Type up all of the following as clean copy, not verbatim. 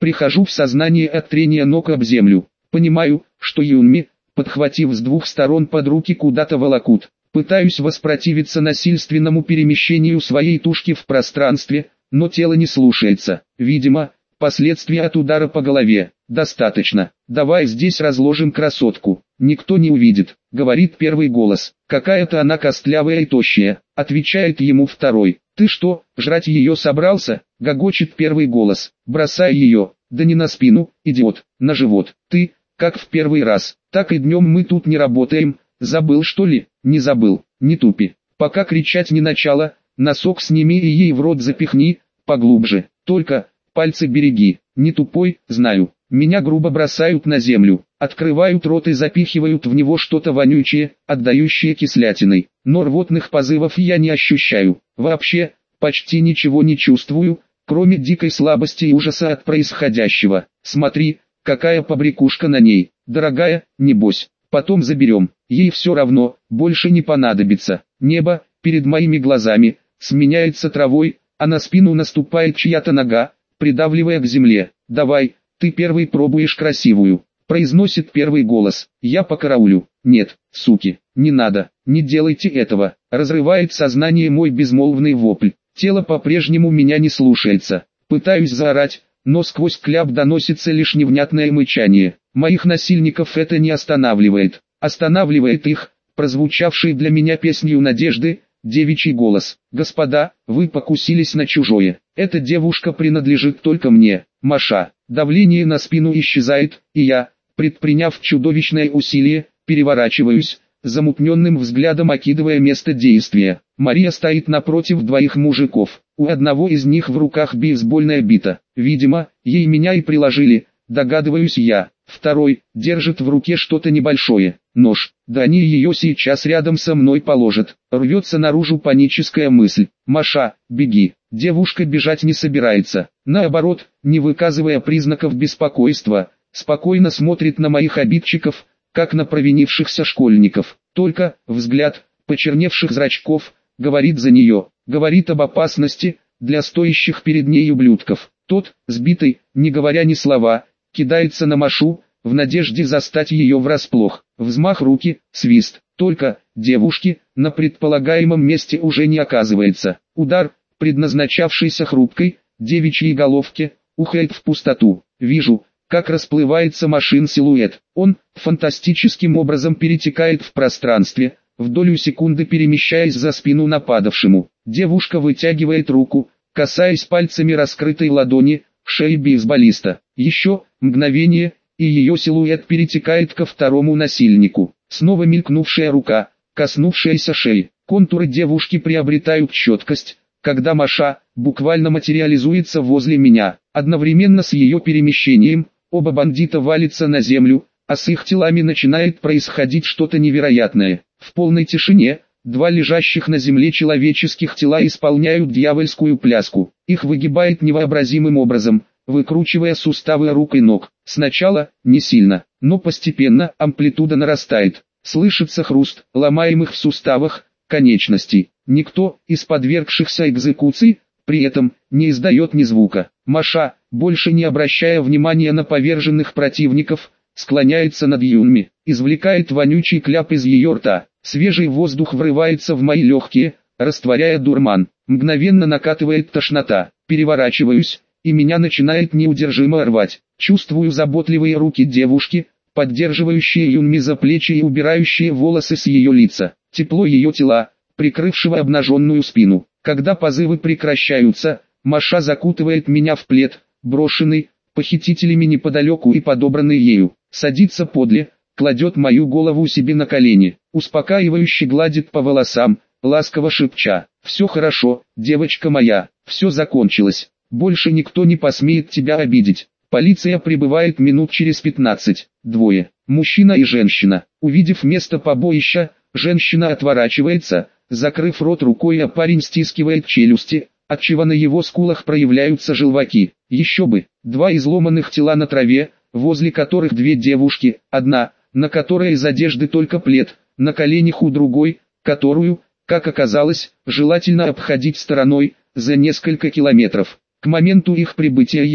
Прихожу в сознание от трения ног об землю. Понимаю, что Юнми, подхватив с двух сторон под руки, куда-то волокут. Пытаюсь воспротивиться насильственному перемещению своей тушки в пространстве, но тело не слушается. Видимо, последствия от удара по голове. Достаточно. Давай здесь разложим красотку. Никто не увидит, говорит первый голос. Какая-то она костлявая и тощая, отвечает ему второй. Ты что, жрать ее собрался? Гогочет первый голос. Бросай ее, да не на спину, идиот, на живот. Ты, как в первый раз, так и днем мы тут не работаем. Забыл что ли? Не забыл, не тупи. Пока кричать не начала, носок сними и ей в рот запихни, поглубже. Только, пальцы береги, не тупой, знаю. Меня грубо бросают на землю, открывают рот и запихивают в него что-то вонючее, отдающее кислятиной. Но рвотных позывов я не ощущаю. Вообще, почти ничего не чувствую, кроме дикой слабости и ужаса от происходящего. Смотри, какая побрякушка на ней. Дорогая, небось, потом заберем. Ей все равно, больше не понадобится. Небо, перед моими глазами, сменяется травой, а на спину наступает чья-то нога, придавливая к земле. Давай, ты первый пробуешь красивую, произносит первый голос. Я покараулю. Нет, суки, не надо, не делайте этого. Разрывает сознание мой безмолвный вопль. Тело по-прежнему меня не слушается. Пытаюсь заорать, но сквозь кляп доносится лишь невнятное мычание. Моих насильников это не останавливает. Останавливает их, прозвучавший для меня песнью надежды, девичий голос. Господа, вы покусились на чужое. Эта девушка принадлежит только мне. Маша. Давление на спину исчезает, и я, предприняв чудовищное усилие, переворачиваюсь, замутненным взглядом окидывая место действия. Мария стоит напротив двоих мужиков. У одного из них в руках бейсбольная бита. Видимо, ей меня и приложили, догадываюсь я. Второй держит в руке что-то небольшое. Нож. Да они ее сейчас рядом со мной положат. Рвется наружу паническая мысль. Маша, беги. Девушка бежать не собирается. Наоборот, не выказывая признаков беспокойства, спокойно смотрит на моих обидчиков, как на провинившихся школьников. Только взгляд почерневших зрачков говорит за нее, говорит об опасности для стоящих перед ней ублюдков. Тот, сбитый, не говоря ни слова, кидается на Машу, в надежде застать ее врасплох. Взмах руки, свист. Только девушки на предполагаемом месте уже не оказывается. Удар, предназначавшийся хрупкой девичьей головке, ухает в пустоту. Вижу, как расплывается Машин силуэт. Он фантастическим образом перетекает в пространстве, в долю секунды перемещаясь за спину нападавшему. Девушка вытягивает руку, касаясь пальцами раскрытой ладони, шеи бейсболиста. Еще мгновение, и ее силуэт перетекает ко второму насильнику. Снова мелькнувшая рука, коснувшаяся шеи. Контуры девушки приобретают четкость, когда Маша буквально материализуется возле меня. Одновременно с ее перемещением, оба бандита валятся на землю, а с их телами начинает происходить что-то невероятное. В полной тишине, два лежащих на земле человеческих тела исполняют дьявольскую пляску. Их выгибает невообразимым образом, выкручивая суставы рук и ног. Сначала, не сильно, но постепенно амплитуда нарастает. Слышится хруст ломаемых в суставах конечностей. Никто из подвергшихся экзекуции при этом не издает ни звука. Маша, больше не обращая внимания на поверженных противников, склоняется над Юнми, извлекает вонючий кляп из ее рта. Свежий воздух врывается в мои легкие, растворяя дурман. Мгновенно накатывает тошнота. Переворачиваюсь, и меня начинает неудержимо рвать. Чувствую заботливые руки девушки, поддерживающие Юнми за плечи и убирающие волосы с ее лица. Тепло ее тела, прикрывшего обнаженную спину. Когда позывы прекращаются, Маша закутывает меня в плед, брошенный похитителями неподалеку и подобранный ею. Садится подле, кладет мою голову себе на колени, успокаивающе гладит по волосам, ласково шепча: «Все хорошо, девочка моя, все закончилось, больше никто не посмеет тебя обидеть». Полиция прибывает минут через 15. Двое, мужчина и женщина. Увидев место побоища, женщина отворачивается, закрыв рот рукой, а парень стискивает челюсти, отчего на его скулах проявляются желваки. Еще бы, два изломанных тела на траве, возле которых две девушки, одна, на которой из одежды только плед, на коленях у другой, которую, как оказалось, желательно обходить стороной, за несколько километров. К моменту их прибытия я,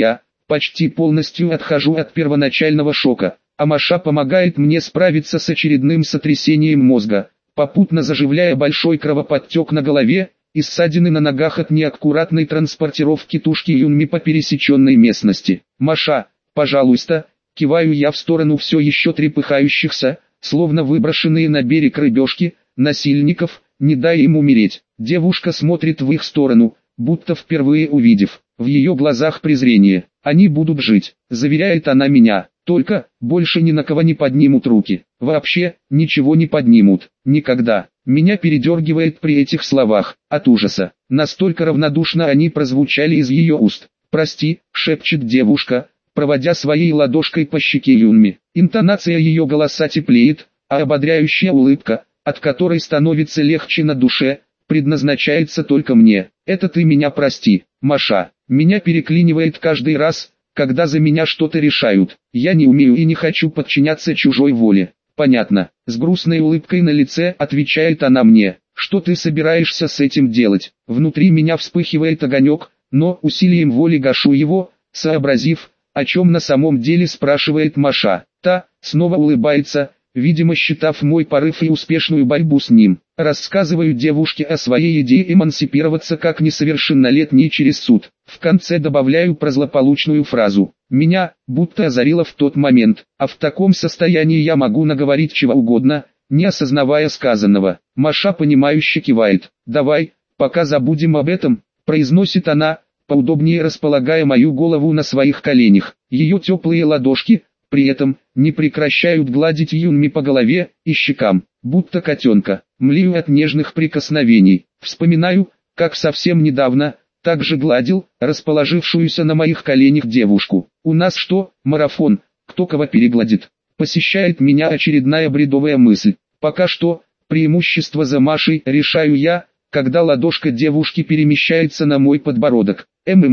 почти полностью отхожу от первоначального шока, а Маша помогает мне справиться с очередным сотрясением мозга, попутно заживляя большой кровоподтек на голове и ссадины на ногах от неаккуратной транспортировки тушки Юнми по пересеченной местности. «Маша, пожалуйста», киваю я в сторону все еще трепыхающихся, словно выброшенные на берег рыбешки, насильников, не дай им умереть. Девушка смотрит в их сторону, будто впервые увидев. В ее глазах презрение. «Они будут жить», заверяет она меня. «Только, больше ни на кого не поднимут руки. Вообще, ничего не поднимут. Никогда». Меня передергивает при этих словах, от ужаса. Настолько равнодушно они прозвучали из ее уст. «Прости», шепчет девушка, проводя своей ладошкой по щеке Юнми. Интонация ее голоса теплеет, а ободряющая улыбка, от которой становится легче на душе, предназначается только мне. «Это ты меня прости, Маша». Меня переклинивает каждый раз, когда за меня что-то решают. Я не умею и не хочу подчиняться чужой воле. «Понятно», с грустной улыбкой на лице отвечает она мне. «Что ты собираешься с этим делать?» Внутри меня вспыхивает огонек, но усилием воли гашу его, сообразив, о чем на самом деле спрашивает Маша. Та снова улыбается, видимо считав мой порыв и успешную борьбу с ним. Рассказываю девушке о своей идее эмансипироваться как несовершеннолетний через суд. В конце добавляю про злополучную фразу. Меня будто озарило в тот момент, а в таком состоянии я могу наговорить чего угодно, не осознавая сказанного. Маша понимающе кивает. «Давай, пока забудем об этом», произносит она, поудобнее располагая мою голову на своих коленях. Ее теплые ладошки при этом не прекращают гладить Юнми по голове и щекам, будто котенка. Млею от нежных прикосновений. Вспоминаю, как совсем недавно также гладил расположившуюся на моих коленях девушку. «У нас что, марафон, кто кого перегладит?» Посещает меня очередная бредовая мысль. Пока что, преимущество за Машей решаю я, когда ладошка девушки перемещается на мой подбородок.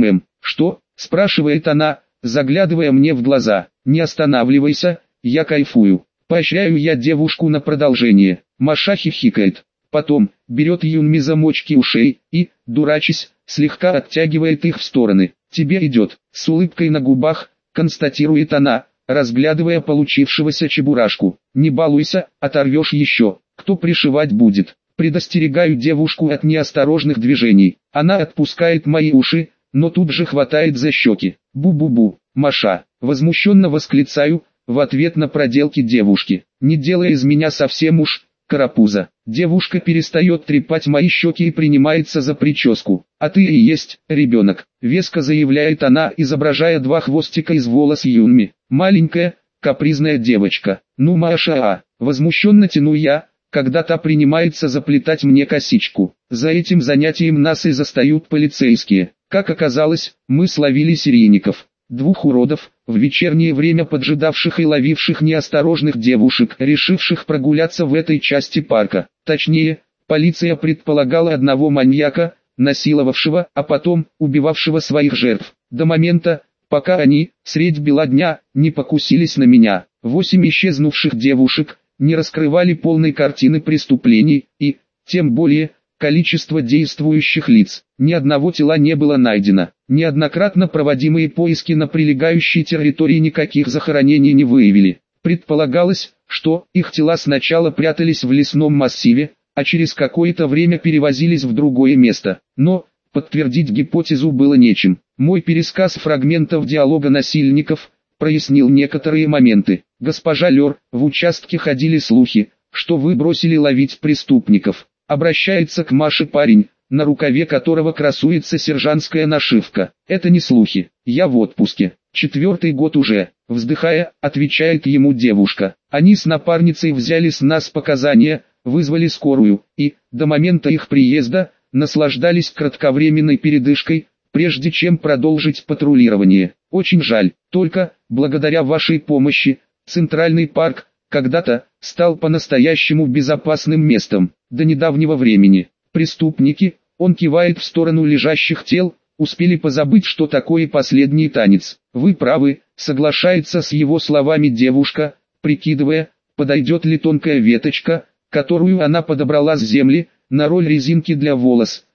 «Что?» – спрашивает она, заглядывая мне в глаза. «Не останавливайся, я кайфую». Поощряю я девушку на продолжение. Маша хихикает. Потом, берет Юнми замочки ушей и, дурачась, слегка оттягивает их в стороны. «Тебе идет», с улыбкой на губах, констатирует она, разглядывая получившегося чебурашку. «Не балуйся, оторвешь еще, кто пришивать будет». Предостерегаю девушку от неосторожных движений. Она отпускает мои уши, но тут же хватает за щеки. «Бу-бу-бу, Маша», возмущенно восклицаю, в ответ на проделки девушки. «Не делай из меня совсем уж карапуза». Девушка перестает трепать мои щеки и принимается за прическу. «А ты и есть ребенок», веско заявляет она, изображая два хвостика из волос Юнми. «Маленькая, капризная девочка». «Ну Маша, возмущенно тяну я, когда та принимается заплетать мне косичку. За этим занятием нас и застают полицейские. Как оказалось, мы словили серийников. Двух уродов, в вечернее время поджидавших и ловивших неосторожных девушек, решивших прогуляться в этой части парка. Точнее, полиция предполагала одного маньяка, насиловавшего, а потом убивавшего своих жертв. До момента, пока они, средь бела дня, не покусились на меня. 8 исчезнувших девушек не раскрывали полной картины преступлений и, тем более, количество действующих лиц. Ни одного тела не было найдено. Неоднократно проводимые поиски на прилегающей территории никаких захоронений не выявили. Предполагалось, что их тела сначала прятались в лесном массиве, а через какое-то время перевозились в другое место. Но подтвердить гипотезу было нечем. Мой пересказ фрагментов диалога насильников прояснил некоторые моменты. «Госпожа Лёр, в участке ходили слухи, что вы бросили ловить преступников». Обращается к Маше парень, на рукаве которого красуется сержантская нашивка. «Это не слухи, я в отпуске. 4-й год уже», вздыхая, отвечает ему девушка. «Они с напарницей взяли с нас показания, вызвали скорую, и, до момента их приезда, наслаждались кратковременной передышкой, прежде чем продолжить патрулирование. Очень жаль, только, благодаря вашей помощи, Центральный парк, когда-то, стал по-настоящему безопасным местом. До недавнего времени преступники, он кивает в сторону лежащих тел, успели позабыть, что такое последний танец. Вы правы, соглашается с его словами девушка, прикидывая, подойдет ли тонкая веточка, которую она подобрала с земли, на роль резинки для волос,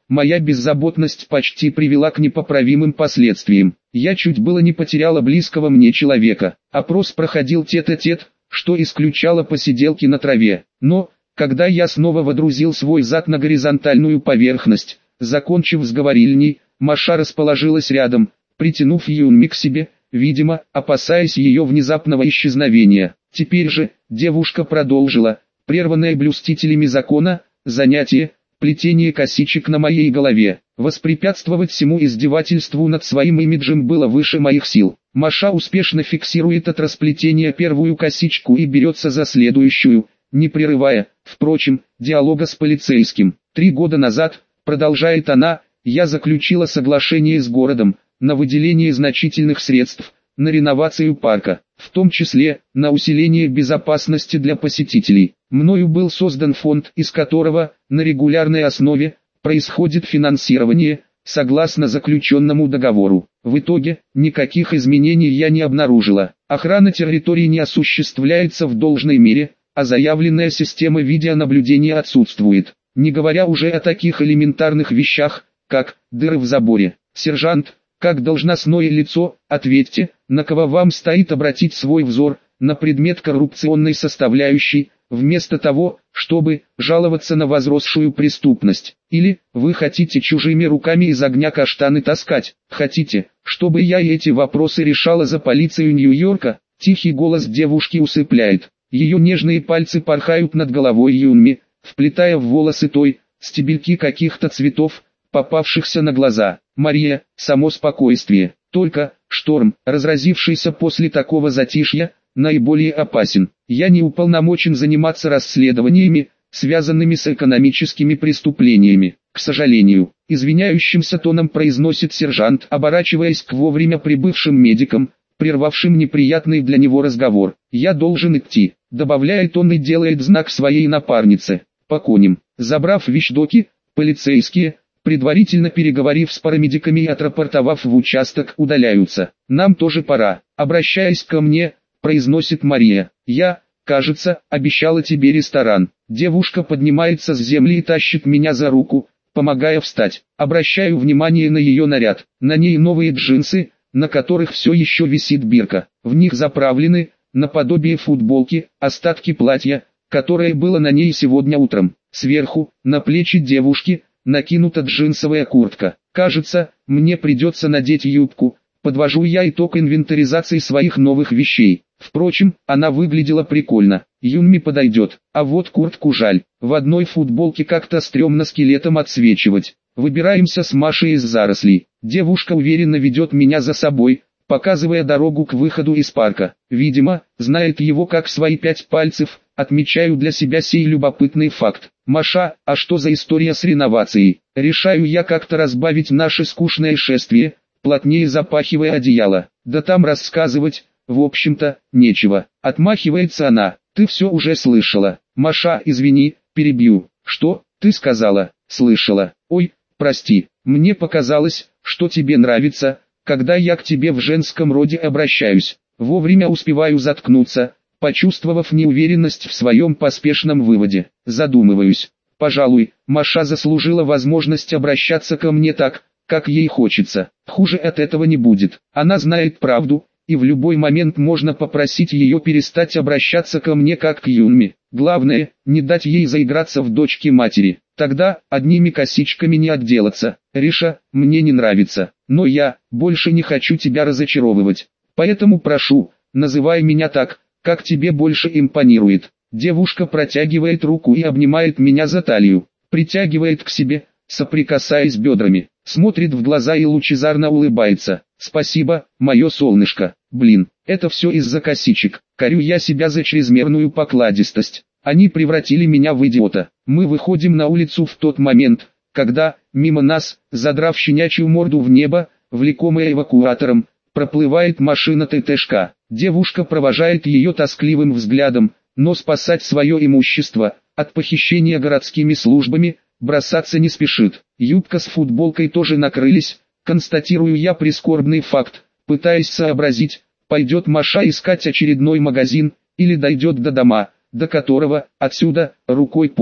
моя беззаботность почти привела к непоправимым последствиям. Я чуть было не потеряла близкого мне человека. Опрос проходил тет-а-тет, что исключало посиделки на траве. Но, когда я снова водрузил свой зад на горизонтальную поверхность, закончив с говорильней, Маша расположилась рядом, притянув Юнми к себе, видимо, опасаясь ее внезапного исчезновения. Теперь же, девушка продолжила, прерванное блюстителями закона, занятие, плетение косичек на моей голове. Воспрепятствовать всему издевательству над своим имиджем было выше моих сил. Маша успешно фиксирует от расплетения первую косичку и берется за следующую, не прерывая, впрочем, диалога с полицейским. 3 года назад, продолжает она, я заключила соглашение с городом, на выделение значительных средств, на реновацию парка, в том числе, на усиление безопасности для посетителей. Мною был создан фонд, из которого, на регулярной основе, происходит финансирование, согласно заключенному договору. В итоге, никаких изменений я не обнаружила. Охрана территории не осуществляется в должной мере, а заявленная система видеонаблюдения отсутствует. Не говоря уже о таких элементарных вещах, как дыры в заборе. Сержант, как должностное лицо, ответьте, на кого вам стоит обратить свой взор, на предмет коррупционной составляющей, вместо того, чтобы жаловаться на возросшую преступность. Или, вы хотите чужими руками из огня каштаны таскать, хотите, чтобы я эти вопросы решала за полицию Нью-Йорка? Тихий голос девушки усыпляет. Ее нежные пальцы порхают над головой Юнми, вплетая в волосы той, стебельки каких-то цветов, попавшихся на глаза. Мария, само спокойствие. Только, шторм, разразившийся после такого затишья, наиболее опасен. Я не уполномочен заниматься расследованиями, связанными с экономическими преступлениями. К сожалению, извиняющимся тоном произносит сержант, оборачиваясь к вовремя прибывшим медикам, прервавшим неприятный для него разговор. Я должен идти, добавляет он и делает знак своей напарнице. По коням. Забрав вещдоки, полицейские, предварительно переговорив с парамедиками и отрапортовав в участок, удаляются. Нам тоже пора. Обращаясь ко мне, произносит Мария. Я, кажется, обещала тебе ресторан. Девушка поднимается с земли и тащит меня за руку, помогая встать. Обращаю внимание на ее наряд. На ней новые джинсы, на которых все еще висит бирка. В них заправлены, наподобие футболки, остатки платья, которое было на ней сегодня утром. Сверху, на плечи девушки, накинута джинсовая куртка. Кажется, мне придется надеть юбку. Подвожу я итог инвентаризации своих новых вещей. Впрочем, она выглядела прикольно. Юнми подойдет. А вот куртку жаль. В одной футболке как-то стрёмно скелетом отсвечивать. Выбираемся с Машей из зарослей. Девушка уверенно ведет меня за собой, показывая дорогу к выходу из парка. Видимо, знает его как свои 5 пальцев. Отмечаю для себя сей любопытный факт. Маша, а что за история с реновацией? Решаю я как-то разбавить наше скучное шествие, плотнее запахивая одеяло. Да там рассказывать, в общем-то, нечего. Отмахивается она. Ты все уже слышала. Маша, извини, перебью. Что, ты сказала? Слышала. Ой, прости. Мне показалось, что тебе нравится, когда я к тебе в женском роде обращаюсь. Вовремя успеваю заткнуться, почувствовав неуверенность в своем поспешном выводе. Задумываюсь. Пожалуй, Маша заслужила возможность обращаться ко мне так, как ей хочется. Хуже от этого не будет. Она знает правду, и в любой момент можно попросить ее перестать обращаться ко мне как к Юнми. Главное, не дать ей заиграться в дочке матери. Тогда, одними косичками не отделаться. Риша, мне не нравится, но я больше не хочу тебя разочаровывать. Поэтому прошу, называй меня так, как тебе больше импонирует. Девушка протягивает руку и обнимает меня за талию, притягивает к себе, соприкасаясь бедрами, смотрит в глаза и лучезарно улыбается. Спасибо, мое солнышко. Блин, это все из-за косичек. Корю я себя за чрезмерную покладистость. Они превратили меня в идиота. Мы выходим на улицу в тот момент, когда, мимо нас, задрав щенячью морду в небо, влекомая эвакуатором, проплывает машина ТТшка. Девушка провожает ее тоскливым взглядом, но спасать свое имущество от похищения городскими службами бросаться не спешит. Юбка с футболкой тоже накрылись, констатирую я прискорбный факт, пытаясь сообразить, пойдет Маша искать очередной магазин, или дойдет до дома, до которого, отсюда, рукой подать.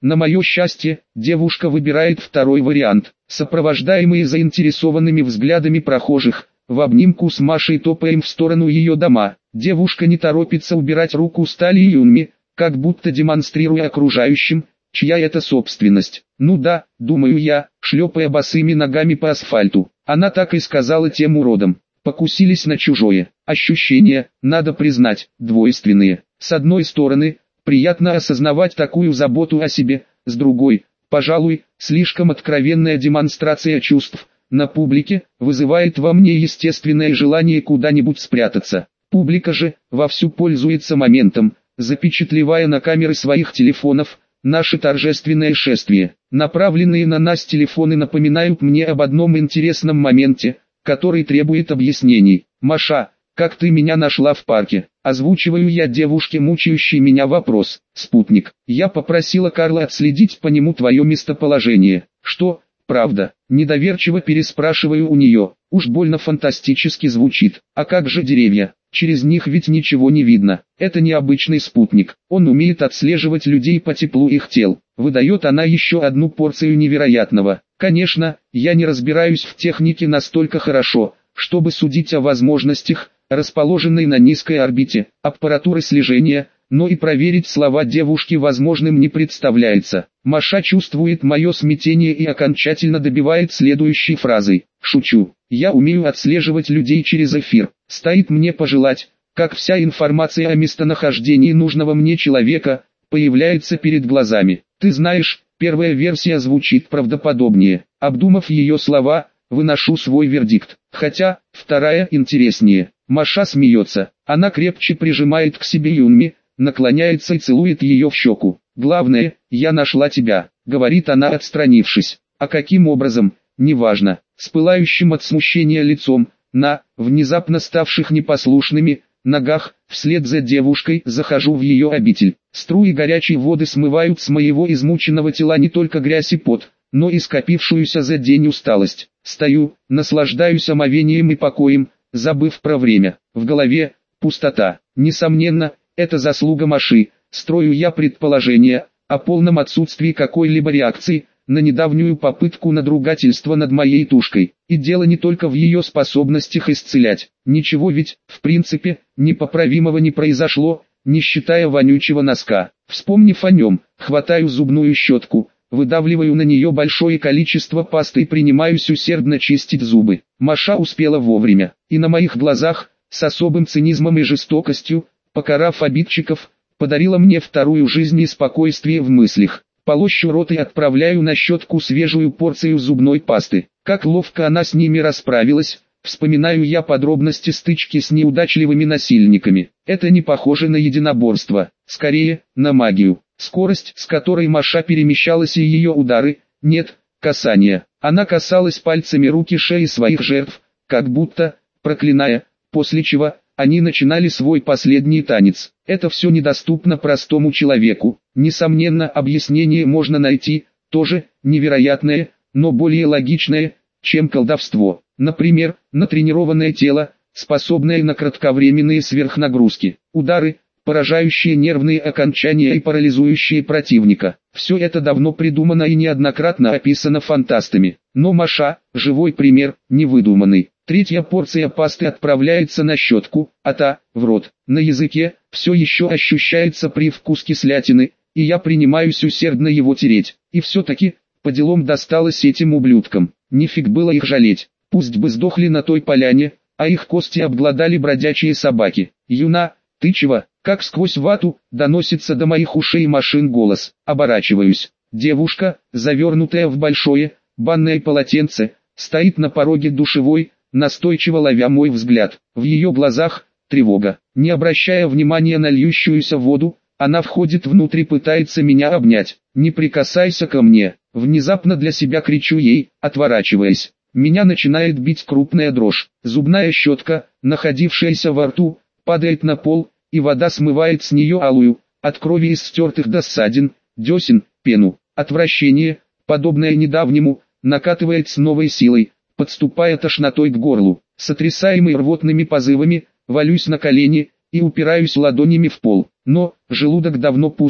На мое счастье, девушка выбирает второй вариант. Сопровождаемые заинтересованными взглядами прохожих, в обнимку с Машей топаем в сторону ее дома. Девушка не торопится убирать руку с талии Юнми, как будто демонстрируя окружающим, чья это собственность. Ну да, думаю я, шлепая босыми ногами по асфальту. Она так и сказала тем уродам. Покусились на чужое. Ощущения, надо признать, двойственные. С одной стороны, приятно осознавать такую заботу о себе, с другой, пожалуй, слишком откровенная демонстрация чувств на публике вызывает во мне естественное желание куда-нибудь спрятаться. Публика же вовсю пользуется моментом, запечатлевая на камеры своих телефонов наше торжественное шествие. Направленные на нас телефоны напоминают мне об одном интересном моменте, который требует объяснений. «Маша, как ты меня нашла в парке?» Озвучиваю я девушке мучающий меня вопрос. «Спутник, я попросила Карла отследить по нему твое местоположение». «Что, правда?» Недоверчиво переспрашиваю у нее. Уж больно фантастически звучит. «А как же деревья? Через них ведь ничего не видно». «Это необычный спутник. Он умеет отслеживать людей по теплу их тел». Выдает она еще одну порцию невероятного. Конечно, я не разбираюсь в технике настолько хорошо, чтобы судить о возможностях, расположенной на низкой орбите, аппаратуры слежения, но и проверить слова девушки возможным не представляется. Маша чувствует мое смятение и окончательно добивает следующей фразой. «Шучу, я умею отслеживать людей через эфир. Стоит мне пожелать, как вся информация о местонахождении нужного мне человека появляется перед глазами. Ты знаешь, первая версия звучит правдоподобнее. Обдумав ее слова, выношу свой вердикт. Хотя, вторая интереснее». Маша смеется. Она крепче прижимает к себе Юнми, наклоняется и целует ее в щеку. «Главное, я нашла тебя», — говорит она, отстранившись. «А каким образом, неважно». С пылающим от смущения лицом, на внезапно ставших непослушными ногах, вслед за девушкой захожу в ее обитель. Струи горячей воды смывают с моего измученного тела не только грязь и пот, но и скопившуюся за день усталость. Стою, наслаждаюсь омовением и покоем, забыв про время. В голове пустота. Несомненно, это заслуга Маши. Строю я предположение о полном отсутствии какой-либо реакции на недавнюю попытку надругательства над моей тушкой. И дело не только в ее способностях исцелять. Ничего ведь, в принципе, непоправимого не произошло, не считая вонючего носка. Вспомнив о нем, хватаю зубную щетку, выдавливаю на нее большое количество пасты и принимаюсь усердно чистить зубы. Маша успела вовремя, и на моих глазах, с особым цинизмом и жестокостью, покарав обидчиков, подарила мне вторую жизнь и спокойствие в мыслях. Полощу рот и отправляю на щетку свежую порцию зубной пасты. Как ловко она с ними расправилась, вспоминаю я подробности стычки с неудачливыми насильниками. Это не похоже на единоборство, скорее, на магию. Скорость, с которой Маша перемещалась, и ее удары, нет, касания. Она касалась пальцами рук и шеи своих жертв, как будто, проклиная, после чего они начинали свой последний танец. Это все недоступно простому человеку. Несомненно, объяснение можно найти, тоже невероятное, но более логичное, чем колдовство. Например, натренированное тело, способное на кратковременные сверхнагрузки, удары, поражающие нервные окончания и парализующие противника. Все это давно придумано и неоднократно описано фантастами. Но Маша – живой пример, невыдуманный. Третья порция пасты отправляется на щетку, а та – в рот. На языке все еще ощущается привкус кислятины, и я принимаюсь усердно его тереть. И все-таки, по делам досталось этим ублюдкам. Нифиг было их жалеть. Пусть бы сдохли на той поляне, а их кости обглодали бродячие собаки. «Юна, ты чего?» Как сквозь вату, доносится до моих ушей Машин голос. Оборачиваюсь. Девушка, завернутая в большое, банное полотенце, стоит на пороге душевой, настойчиво ловя мой взгляд. В ее глазах тревога. Не обращая внимания на льющуюся воду, она входит внутрь и пытается меня обнять. «Не прикасайся ко мне!» Внезапно для себя кричу ей, отворачиваясь. Меня начинает бить крупная дрожь. Зубная щетка, находившаяся во рту, падает на пол, и вода смывает с нее алую, от крови из стертых до ссадин, десен, пену. Отвращение, подобное недавнему, накатывает с новой силой, подступая тошнотой к горлу. Сотрясаемый рвотными позывами, валюсь на колени и упираюсь ладонями в пол. Но желудок давно пуст,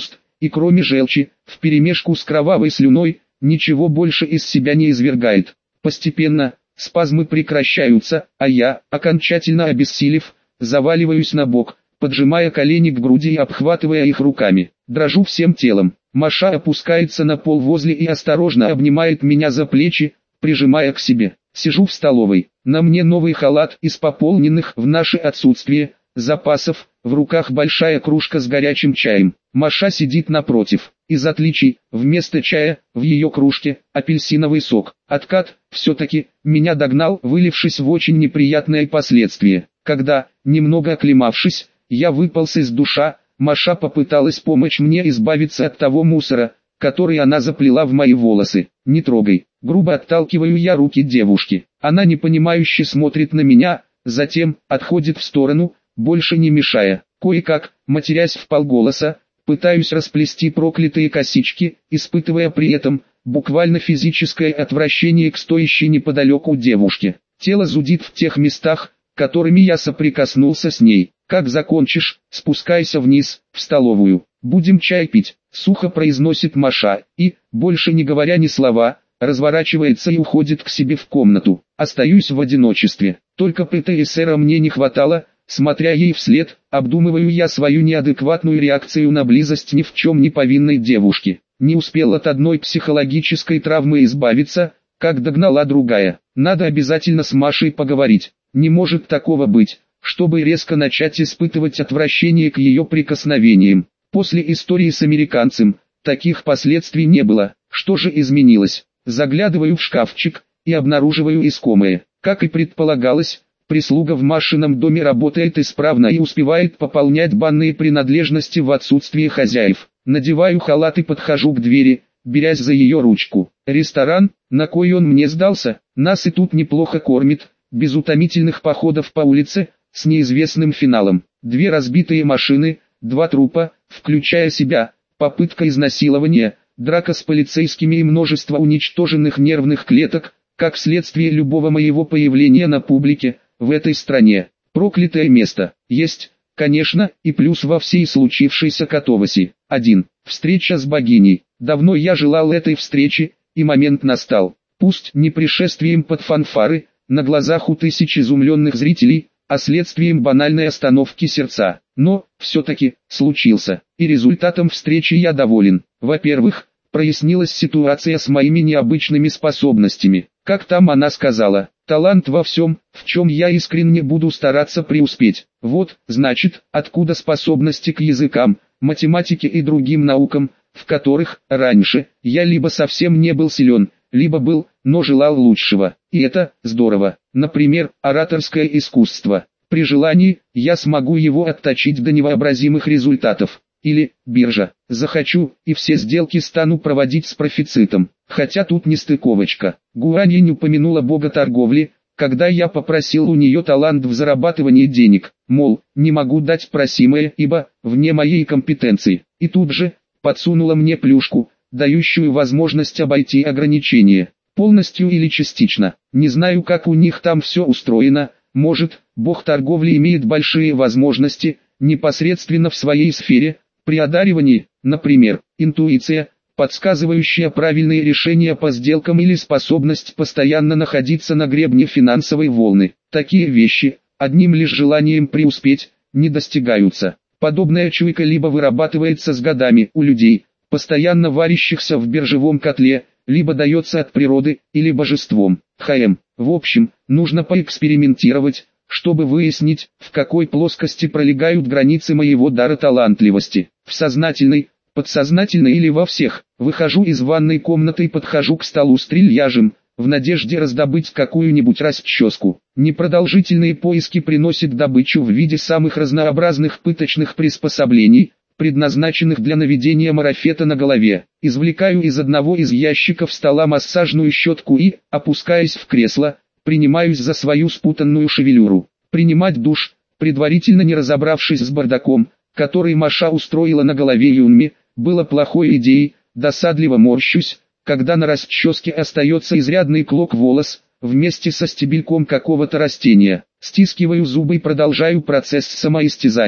и кроме желчи, вперемешку с кровавой слюной, ничего больше из себя не извергает. Постепенно, спазмы прекращаются, а я, окончательно обессилев, заваливаюсь на бок, поджимая колени к груди и обхватывая их руками. Дрожу всем телом. Маша опускается на пол возле и осторожно обнимает меня за плечи, прижимая к себе. Сижу в столовой. На мне новый халат из пополненных в наше отсутствие запасов, в руках большая кружка с горячим чаем. Маша сидит напротив. Из отличий, вместо чая, в ее кружке, апельсиновый сок. Откат, все-таки, меня догнал, вылившись в очень неприятные последствия. Когда, немного оклемавшись, я выполз из душа, Маша попыталась помочь мне избавиться от того мусора, который она заплела в мои волосы. «Не трогай». Грубо отталкиваю я руки девушки. Она непонимающе смотрит на меня, затем отходит в сторону, больше не мешая. Кое-как, матерясь вполголоса, пытаюсь расплести проклятые косички, испытывая при этом буквально физическое отвращение к стоящей неподалеку девушке. Тело зудит в тех местах, которыми я соприкоснулся с ней. «Как закончишь, спускайся вниз, в столовую. Будем чай пить», — сухо произносит Маша, и, больше не говоря ни слова, разворачивается и уходит к себе в комнату. Остаюсь в одиночестве. Только ПТСРа мне не хватало. Смотря ей вслед, обдумываю я свою неадекватную реакцию на близость ни в чем не повинной девушки. Не успел от одной психологической травмы избавиться, как догнала другая. Надо обязательно с Машей поговорить. Не может такого быть, чтобы резко начать испытывать отвращение к ее прикосновениям. После истории с американцем, таких последствий не было. Что же изменилось? Заглядываю в шкафчик и обнаруживаю искомое. Как и предполагалось, прислуга в Машином доме работает исправно и успевает пополнять банные принадлежности в отсутствие хозяев. Надеваю халат и подхожу к двери, берясь за ее ручку. Ресторан, на кой он мне сдался, нас и тут неплохо кормит, без утомительных походов по улице, с неизвестным финалом. 2 разбитые машины, 2 трупа, включая себя, попытка изнасилования, драка с полицейскими и множество уничтоженных нервных клеток, как следствие любого моего появления на публике, в этой стране. Проклятое место. Есть, конечно, и плюс во всей случившейся катавасии. 1. Встреча с богиней. Давно я желал этой встречи, и момент настал. Пусть не пришествием под фанфары, на глазах у тысяч изумленных зрителей, а следствием банальной остановки сердца. Но, все-таки, случился. И результатом встречи я доволен. Во-первых, прояснилась ситуация с моими необычными способностями. Как там она сказала, талант во всем, в чем я искренне буду стараться преуспеть. Вот, значит, откуда способности к языкам, математике и другим наукам, в которых, раньше, я либо совсем не был силен, либо был, но желал лучшего. И это здорово. Например, ораторское искусство. При желании, я смогу его отточить до невообразимых результатов. Или, биржа. Захочу, и все сделки стану проводить с профицитом. Хотя тут нестыковочка. Гуаньинь упомянула бога торговли, когда я попросил у нее талант в зарабатывании денег. Мол, не могу дать просимое, ибо, вне моей компетенции. И тут же, подсунула мне плюшку, дающую возможность обойти ограничения. Полностью или частично. Не знаю, как у них там все устроено. Может, бог торговли имеет большие возможности, непосредственно в своей сфере, при одаривании, например, интуиция, подсказывающая правильные решения по сделкам или способность постоянно находиться на гребне финансовой волны. Такие вещи, одним лишь желанием преуспеть, не достигаются. Подобная чуйка либо вырабатывается с годами у людей, постоянно варящихся в биржевом котле, либо дается от природы, или божеством. В общем, нужно поэкспериментировать, чтобы выяснить, в какой плоскости пролегают границы моего дара талантливости. В сознательной, подсознательной или во всех. Выхожу из ванной комнаты и подхожу к столу с трильяжем, в надежде раздобыть какую-нибудь расческу. Непродолжительные поиски приносят добычу в виде самых разнообразных пыточных приспособлений, предназначенных для наведения марафета на голове. Извлекаю из одного из ящиков стола массажную щетку и, опускаясь в кресло, принимаюсь за свою спутанную шевелюру. Принимать душ, предварительно не разобравшись с бардаком, который Маша устроила на голове Юнми, было плохой идеей. Досадливо морщусь, когда на расческе остается изрядный клок волос, вместе со стебельком какого-то растения. Стискиваю зубы и продолжаю процесс самоистязания.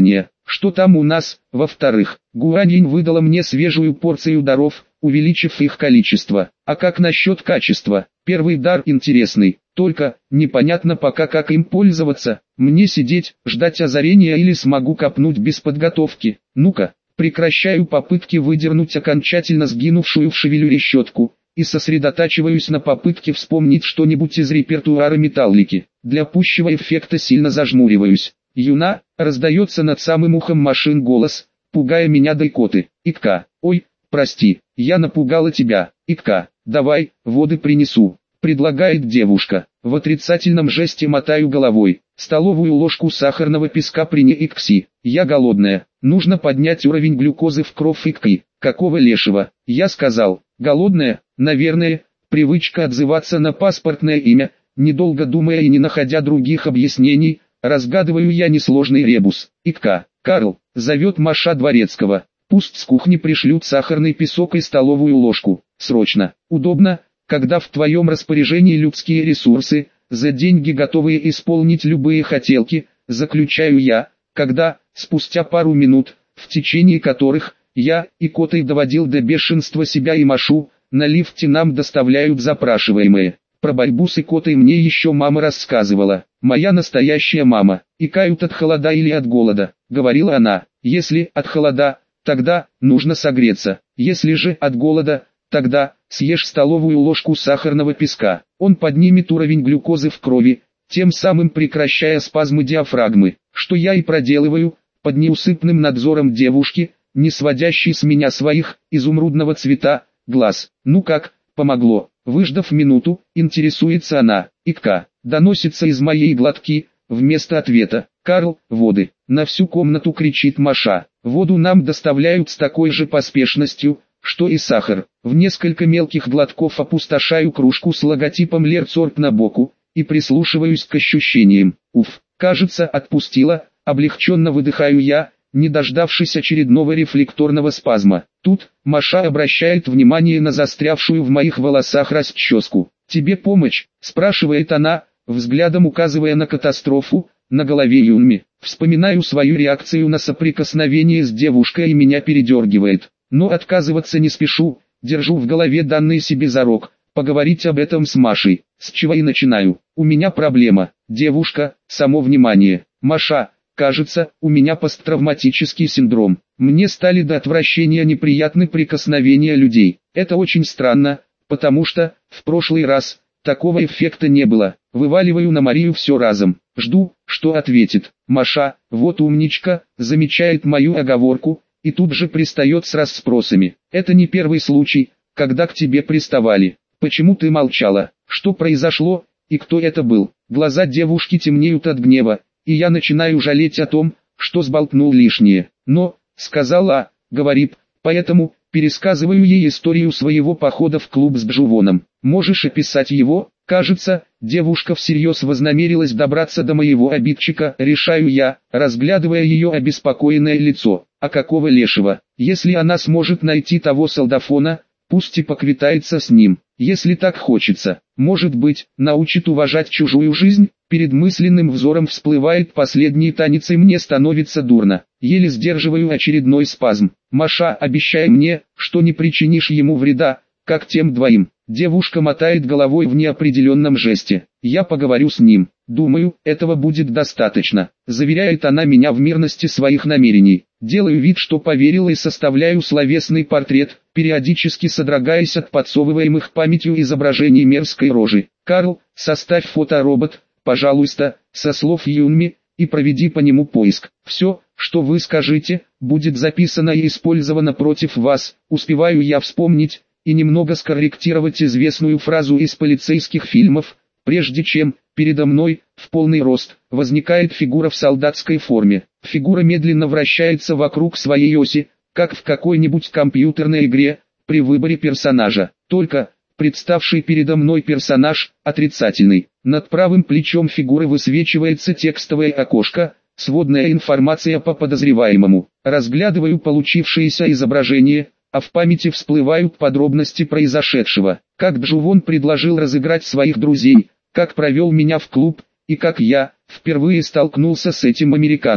что там у нас. Во-вторых, Гуаньинь выдала мне свежую порцию даров, увеличив их количество. А как насчет качества? Первый дар интересный, только непонятно пока как им пользоваться. Мне сидеть, ждать озарения или смогу копнуть без подготовки? Ну-ка, прекращаю попытки выдернуть окончательно сгинувшую в шевелюре щетку и сосредотачиваюсь на попытке вспомнить что-нибудь из репертуара металлики. Для пущего эффекта сильно зажмуриваюсь. «Юна», раздается над самым ухом Машин голос, пугая меня до икоты. «Итка, ой, прости, я напугала тебя. Итка, давай, воды принесу», предлагает девушка. В отрицательном жесте мотаю головой. Столовую ложку сахарного песка Икси. Я голодная, нужно поднять уровень глюкозы в кровь Икки. Какого лешего? Я сказал, голодная, наверное, привычка отзываться на паспортное имя, недолго думая и не находя других объяснений, разгадываю я несложный ребус. Икка, Карл, зовет Маша Дворецкого. Пусть с кухни пришлют сахарный песок и столовую ложку. Срочно. Удобно, когда в твоем распоряжении людские ресурсы, за деньги готовые исполнить любые хотелки, заключаю я, когда, спустя пару минут, в течение которых, я, икотой доводил до бешенства себя и Машу, на лифте нам доставляют запрашиваемые. Про борьбу с икотой мне еще мама рассказывала. Моя настоящая мама. Икают от холода или от голода, говорила она. Если от холода, тогда нужно согреться. Если же от голода, тогда съешь столовую ложку сахарного песка. Он поднимет уровень глюкозы в крови, тем самым прекращая спазмы диафрагмы, что я и проделываю, под неусыпным надзором девушки, не сводящей с меня своих, изумрудного цвета, глаз. Ну как, помогло? Выждав минуту, интересуется она. Икка, доносится из моей глотки, вместо ответа. Карл, воды. На всю комнату кричит Маша. Воду нам доставляют с такой же поспешностью, что и сахар. В несколько мелких глотков опустошаю кружку с логотипом Лерцорп на боку, и прислушиваюсь к ощущениям. Уф, кажется, отпустила, облегченно выдыхаю я, не дождавшись очередного рефлекторного спазма. Тут, Маша обращает внимание на застрявшую в моих волосах расческу. «Тебе помочь?» – спрашивает она, взглядом указывая на катастрофу, на голове Юнми. Вспоминаю свою реакцию на соприкосновение с девушкой и меня передергивает. Но отказываться не спешу, держу в голове данный себе зарок, поговорить об этом с Машей. С чего и начинаю. У меня проблема. Девушка, само внимание. Маша, кажется, у меня посттравматический синдром. Мне стали до отвращения неприятны прикосновения людей. Это очень странно, потому что, в прошлый раз, такого эффекта не было. Вываливаю на Марию все разом. Жду, что ответит. Маша, вот умничка, замечает мою оговорку, и тут же пристает с расспросами. Это не первый случай, когда к тебе приставали. Почему ты молчала? Что произошло, и кто это был? Глаза девушки темнеют от гнева, и я начинаю жалеть о том, что сболтнул лишнее. Но, сказала, говорит, поэтому, пересказываю ей историю своего похода в клуб с Бжувоном. Можешь описать его? Кажется, девушка всерьез вознамерилась добраться до моего обидчика, решаю я, разглядывая ее обеспокоенное лицо. А какого лешего? Если она сможет найти того солдафона, пусть и поквитается с ним. Если так хочется, может быть, научит уважать чужую жизнь. Перед мысленным взором всплывает последний танец и мне становится дурно. Еле сдерживаю очередной спазм. Маша, обещай мне, что не причинишь ему вреда, как тем двоим. Девушка мотает головой в неопределенном жесте. Я поговорю с ним. Думаю, этого будет достаточно. Заверяет она меня в мирности своих намерений. Делаю вид, что поверил и составляю словесный портрет, периодически содрогаясь от подсовываемых памятью изображений мерзкой рожи. Карл, составь фоторобот, пожалуйста, со слов Юнми, и проведи по нему поиск. Все, что вы скажете, будет записано и использовано против вас. Успеваю я вспомнить и немного скорректировать известную фразу из полицейских фильмов, прежде чем, передо мной, в полный рост, возникает фигура в солдатской форме. Фигура медленно вращается вокруг своей оси, как в какой-нибудь компьютерной игре, при выборе персонажа. Только, представший передо мной персонаж, отрицательный. Над правым плечом фигуры высвечивается текстовое окошко, сводная информация по подозреваемому. Разглядываю получившееся изображение, а в памяти всплывают подробности произошедшего. Как Бжувон предложил разыграть своих друзей, как провел меня в клуб, и как я, впервые столкнулся с этим американцем.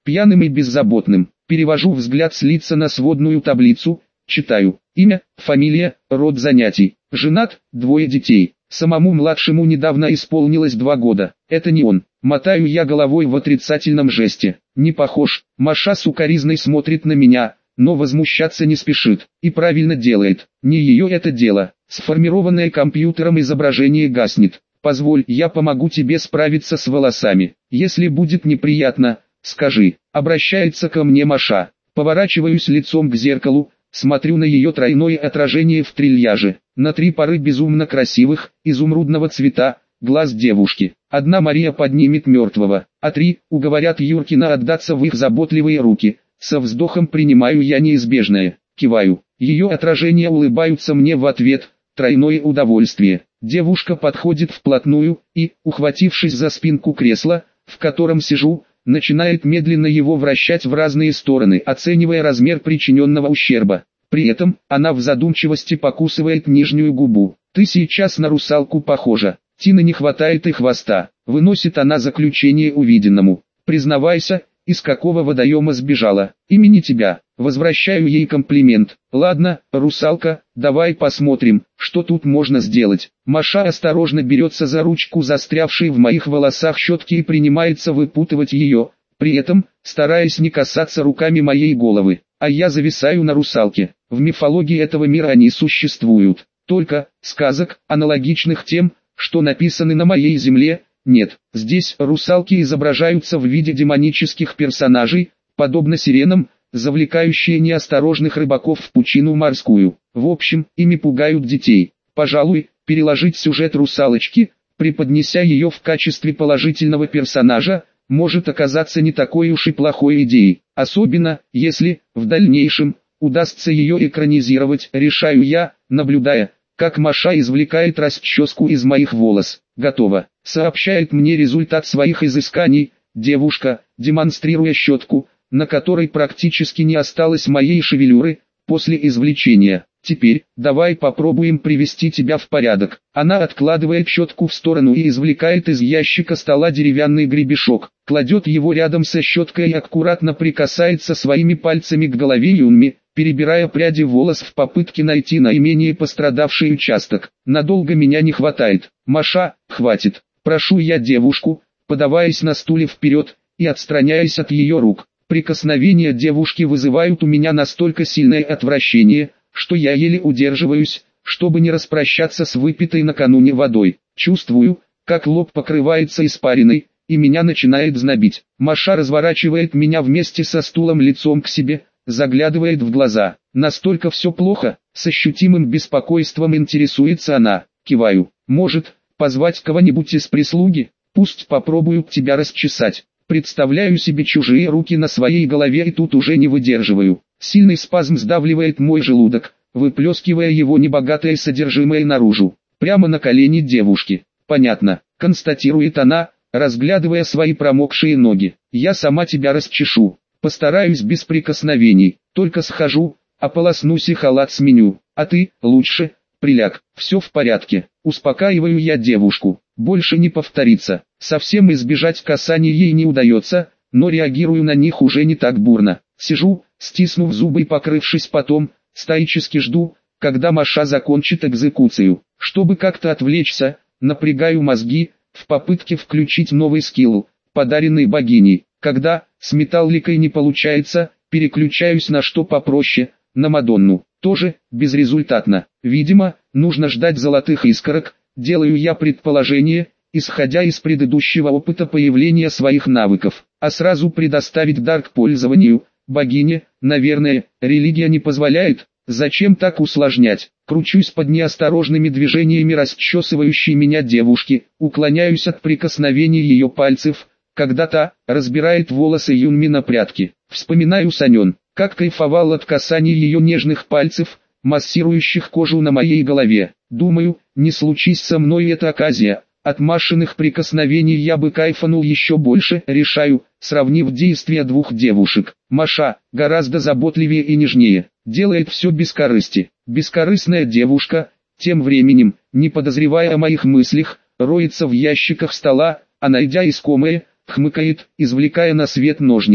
пьяным и беззаботным. Перевожу взгляд с лица на сводную таблицу, читаю. Имя, фамилия, род занятий. Женат, 2 детей. Самому младшему недавно исполнилось 2 года. Это не он. Мотаю я головой в отрицательном жесте. Не похож. Маша сукоризной смотрит на меня, но возмущаться не спешит. И правильно делает. Не ее это дело. Сформированное компьютером изображение гаснет. Позволь, я помогу тебе справиться с волосами. Если будет неприятно, скажи. Обращается ко мне Маша. Поворачиваюсь лицом к зеркалу, смотрю на ее тройное отражение в трильяже. На 3 пары безумно красивых, изумрудного цвета, глаз девушки. 1 Мария поднимет мертвого, а 3 уговорят Юркина отдаться в их заботливые руки. Со вздохом принимаю я неизбежное, киваю. Ее отражения улыбаются мне в ответ, тройное удовольствие. Девушка подходит вплотную и, ухватившись за спинку кресла, в котором сижу, начинает медленно его вращать в разные стороны, оценивая размер причиненного ущерба. При этом, она в задумчивости покусывает нижнюю губу. «Ты сейчас на русалку похожа. Тины не хватает и хвоста», — выносит она заключение увиденному. «Признавайся, из какого водоема сбежала? Имени тебя». Возвращаю ей комплимент. «Ладно, русалка, давай посмотрим, что тут можно сделать». Маша осторожно берется за ручку застрявшей в моих волосах щетки и принимается выпутывать ее, при этом, стараясь не касаться руками моей головы. А я зависаю на русалке. В мифологии этого мира они существуют. Только, сказок, аналогичных тем, что написаны на моей земле, нет. Здесь русалки изображаются в виде демонических персонажей, подобно сиренам, завлекающие неосторожных рыбаков в пучину морскую. В общем, ими пугают детей. Пожалуй, переложить сюжет русалочки, преподнеся ее в качестве положительного персонажа, может оказаться не такой уж и плохой идеей. Особенно, если, в дальнейшем, удастся ее экранизировать, решаю я, наблюдая, как Маша извлекает расческу из моих волос. Готово. Сообщает мне результат своих изысканий, девушка, демонстрируя щетку, на которой практически не осталось моей шевелюры, после извлечения. Теперь, давай попробуем привести тебя в порядок. Она откладывает щетку в сторону и извлекает из ящика стола деревянный гребешок, кладет его рядом со щеткой и аккуратно прикасается своими пальцами к голове Юнми, перебирая пряди волос в попытке найти наименее пострадавший участок. Надолго меня не хватает. Маша, хватит. Прошу я девушку, подаваясь на стуле вперед и отстраняясь от ее рук. Прикосновения девушки вызывают у меня настолько сильное отвращение, что я еле удерживаюсь, чтобы не распрощаться с выпитой накануне водой. Чувствую, как лоб покрывается испариной, и меня начинает знобить. Маша разворачивает меня вместе со стулом лицом к себе, заглядывает в глаза. Настолько все плохо, с ощутимым беспокойством интересуется она. Киваю. Может, позвать кого-нибудь из прислуги? Пусть попробуют тебя расчесать. Представляю себе чужие руки на своей голове и тут уже не выдерживаю. Сильный спазм сдавливает мой желудок, выплескивая его небогатое содержимое наружу. Прямо на колени девушки. Понятно, констатирует она, разглядывая свои промокшие ноги. Я сама тебя расчешу. Постараюсь без прикосновений. Только схожу, ополоснусь и халат сменю. А ты, лучше, приляг. Все в порядке. Успокаиваю я девушку. Больше не повторится. Совсем избежать касаний ей не удается, но реагирую на них уже не так бурно. Сижу, стиснув зубы и покрывшись потом, стоически жду, когда Маша закончит экзекуцию. Чтобы как-то отвлечься, напрягаю мозги, в попытке включить новый скилл, подаренный богиней. Когда, с металликой не получается, переключаюсь на что попроще, на Мадонну. Тоже, безрезультатно. Видимо, нужно ждать золотых искорок, делаю я предположение, исходя из предыдущего опыта появления своих навыков. А сразу предоставить дар к пользованию, богине, наверное, религия не позволяет. Зачем так усложнять? Кручусь под неосторожными движениями расчесывающей меня девушки, уклоняюсь от прикосновений ее пальцев, когда та разбирает волосы Юнми на прядки. Вспоминаю Санен, как кайфовал от касаний ее нежных пальцев, массирующих кожу на моей голове. Думаю, не случись со мной эта оказия, от Машиных прикосновений я бы кайфанул еще больше. Решаю, сравнив действия двух девушек. Маша, гораздо заботливее и нежнее, делает все без корысти. Бескорыстная девушка, тем временем, не подозревая о моих мыслях, роется в ящиках стола, а найдя искомое, хмыкает, извлекая на свет ножницы.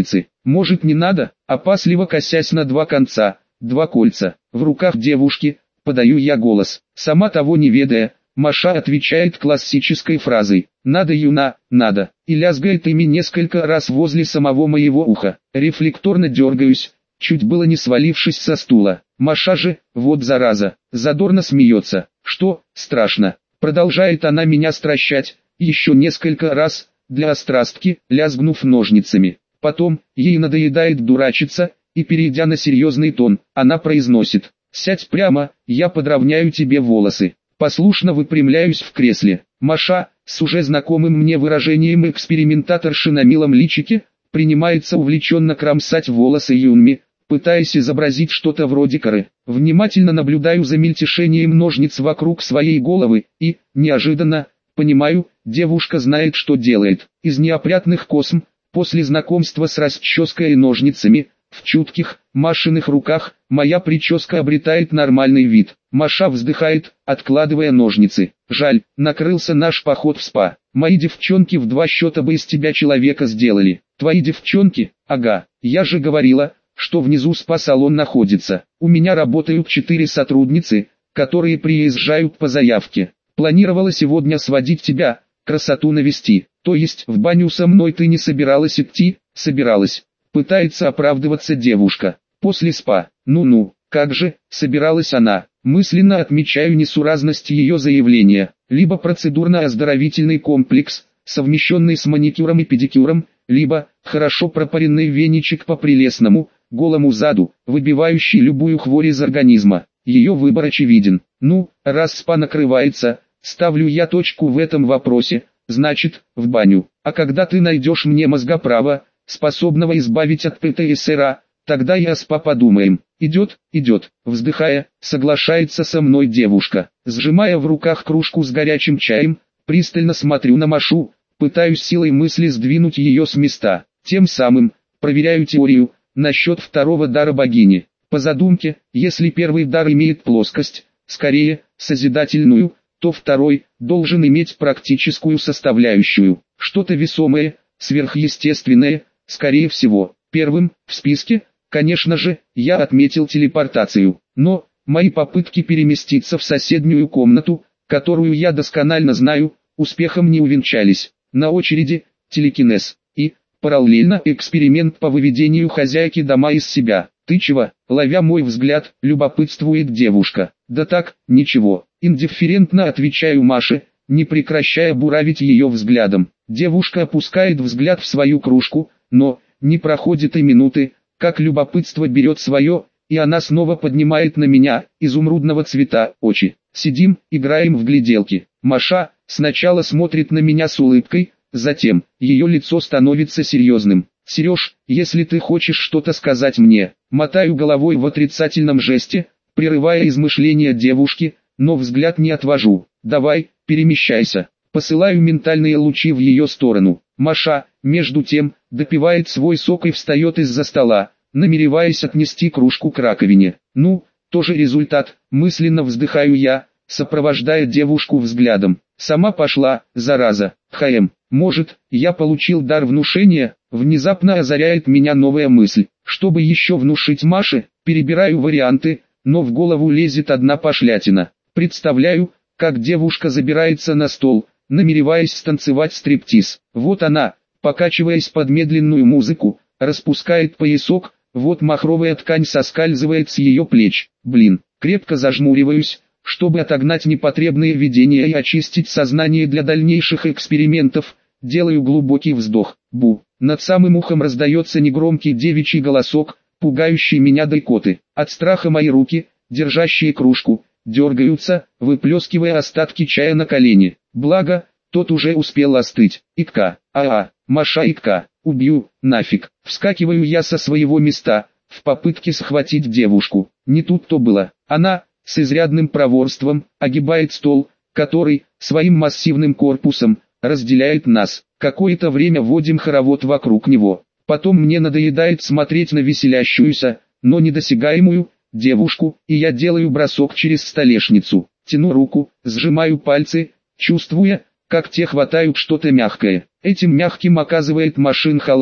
Может не надо, опасливо косясь на два конца, два кольца, в руках девушки, подаю я голос. Сама того не ведая, Маша отвечает классической фразой «надо, юна, надо», и лязгает ими несколько раз возле самого моего уха. Рефлекторно дергаюсь, чуть было не свалившись со стула. Маша же, вот зараза, задорно смеется. Что, страшно? Продолжает она меня стращать, еще несколько раз, для острастки, лязгнув ножницами. Потом, ей надоедает дурачиться, и перейдя на серьезный тон, она произносит: «Сядь прямо, я подровняю тебе волосы». Послушно выпрямляюсь в кресле. Маша, с уже знакомым мне выражением экспериментаторши на милом личике, принимается увлеченно кромсать волосы Юнми, пытаясь изобразить что-то вроде коры. Внимательно наблюдаю за мельтешением ножниц вокруг своей головы и, неожиданно, понимаю, девушка знает, что делает. Из неопрятных косм, после знакомства с расческой и ножницами, в чутких, Машиных руках, моя прическа обретает нормальный вид. Маша вздыхает, откладывая ножницы. Жаль, накрылся наш поход в спа. Мои девчонки в 2 счета бы из тебя человека сделали. Твои девчонки? Ага, я же говорила, что внизу спа-салон находится. У меня работают 4 сотрудницы, которые приезжают по заявке. Планировала сегодня сводить тебя, красоту навести. То есть в баню со мной ты не собиралась идти? Собиралась. Пытается оправдываться девушка. После спа. Ну-ну, как же, собиралась она. Мысленно отмечаю несуразность ее заявления. Либо процедурно-оздоровительный комплекс, совмещенный с маникюром и педикюром, либо хорошо пропаренный веничек по прелестному, голому заду, выбивающий любую хворь из организма. Ее выбор очевиден. Ну, раз спа накрывается, ставлю я точку в этом вопросе, значит, в баню. А когда ты найдешь мне мозгоправа, способного избавить от ПТСР, тогда и о спа подумаем. Идет, идет, вздыхая, соглашается со мной девушка. Сжимая в руках кружку с горячим чаем, пристально смотрю на Машу, пытаюсь силой мысли сдвинуть ее с места. Тем самым, проверяю теорию, насчет второго дара богини. По задумке, если первый дар имеет плоскость, скорее, созидательную, то второй, должен иметь практическую составляющую. Что-то весомое, сверхъестественное, скорее всего. Первым, в списке, конечно же, я отметил телепортацию. Но, мои попытки переместиться в соседнюю комнату, которую я досконально знаю, успехом не увенчались. На очереди, телекинез. И, параллельно, эксперимент по выведению хозяйки дома из себя. Ты чего? Ловя мой взгляд, любопытствует девушка. Да так, ничего. Индифферентно отвечаю Маше, не прекращая буравить ее взглядом. Девушка опускает взгляд в свою кружку, но, не проходит и минуты, как любопытство берет свое, и она снова поднимает на меня, изумрудного цвета, очи. Сидим, играем в гляделки. Маша, сначала смотрит на меня с улыбкой, затем, ее лицо становится серьезным. «Сереж, если ты хочешь что-то сказать мне», мотаю головой в отрицательном жесте, прерывая измышления девушки, но взгляд не отвожу. «Давай, перемещайся». Посылаю ментальные лучи в ее сторону. Маша, между тем, допивает свой сок и встает из-за стола, намереваясь отнести кружку к раковине. Ну, тоже результат, мысленно вздыхаю я, сопровождая девушку взглядом. Сама пошла, зараза. Может, я получил дар внушения? Внезапно озаряет меня новая мысль. Чтобы еще внушить Маше, перебираю варианты, но в голову лезет одна пошлятина. Представляю, как девушка забирается на стол, намереваясь станцевать стриптиз. Вот она, покачиваясь под медленную музыку, распускает поясок, вот махровая ткань соскальзывает с ее плеч. Блин, крепко зажмуриваюсь, чтобы отогнать непотребные видения и очистить сознание для дальнейших экспериментов. Делаю глубокий вздох. Бу. Над самым ухом раздается негромкий девичий голосок, пугающий меня до икоты. От страха мои руки, держащие кружку, дергаются, выплескивая остатки чая на колени. Благо, тот уже успел остыть. Икка. Маша, икка. Убью, нафиг. Вскакиваю я со своего места, в попытке схватить девушку. Не тут-то было. Она, с изрядным проворством, огибает стол, который, своим массивным корпусом, разделяет нас. Какое-то время водим хоровод вокруг него. Потом мне надоедает смотреть на веселящуюся, но недосягаемую, девушку, и я делаю бросок через столешницу. Тяну руку, сжимаю пальцы, чувствуя, как те хватают что-то мягкое. Этим мягким оказывает Машин халат,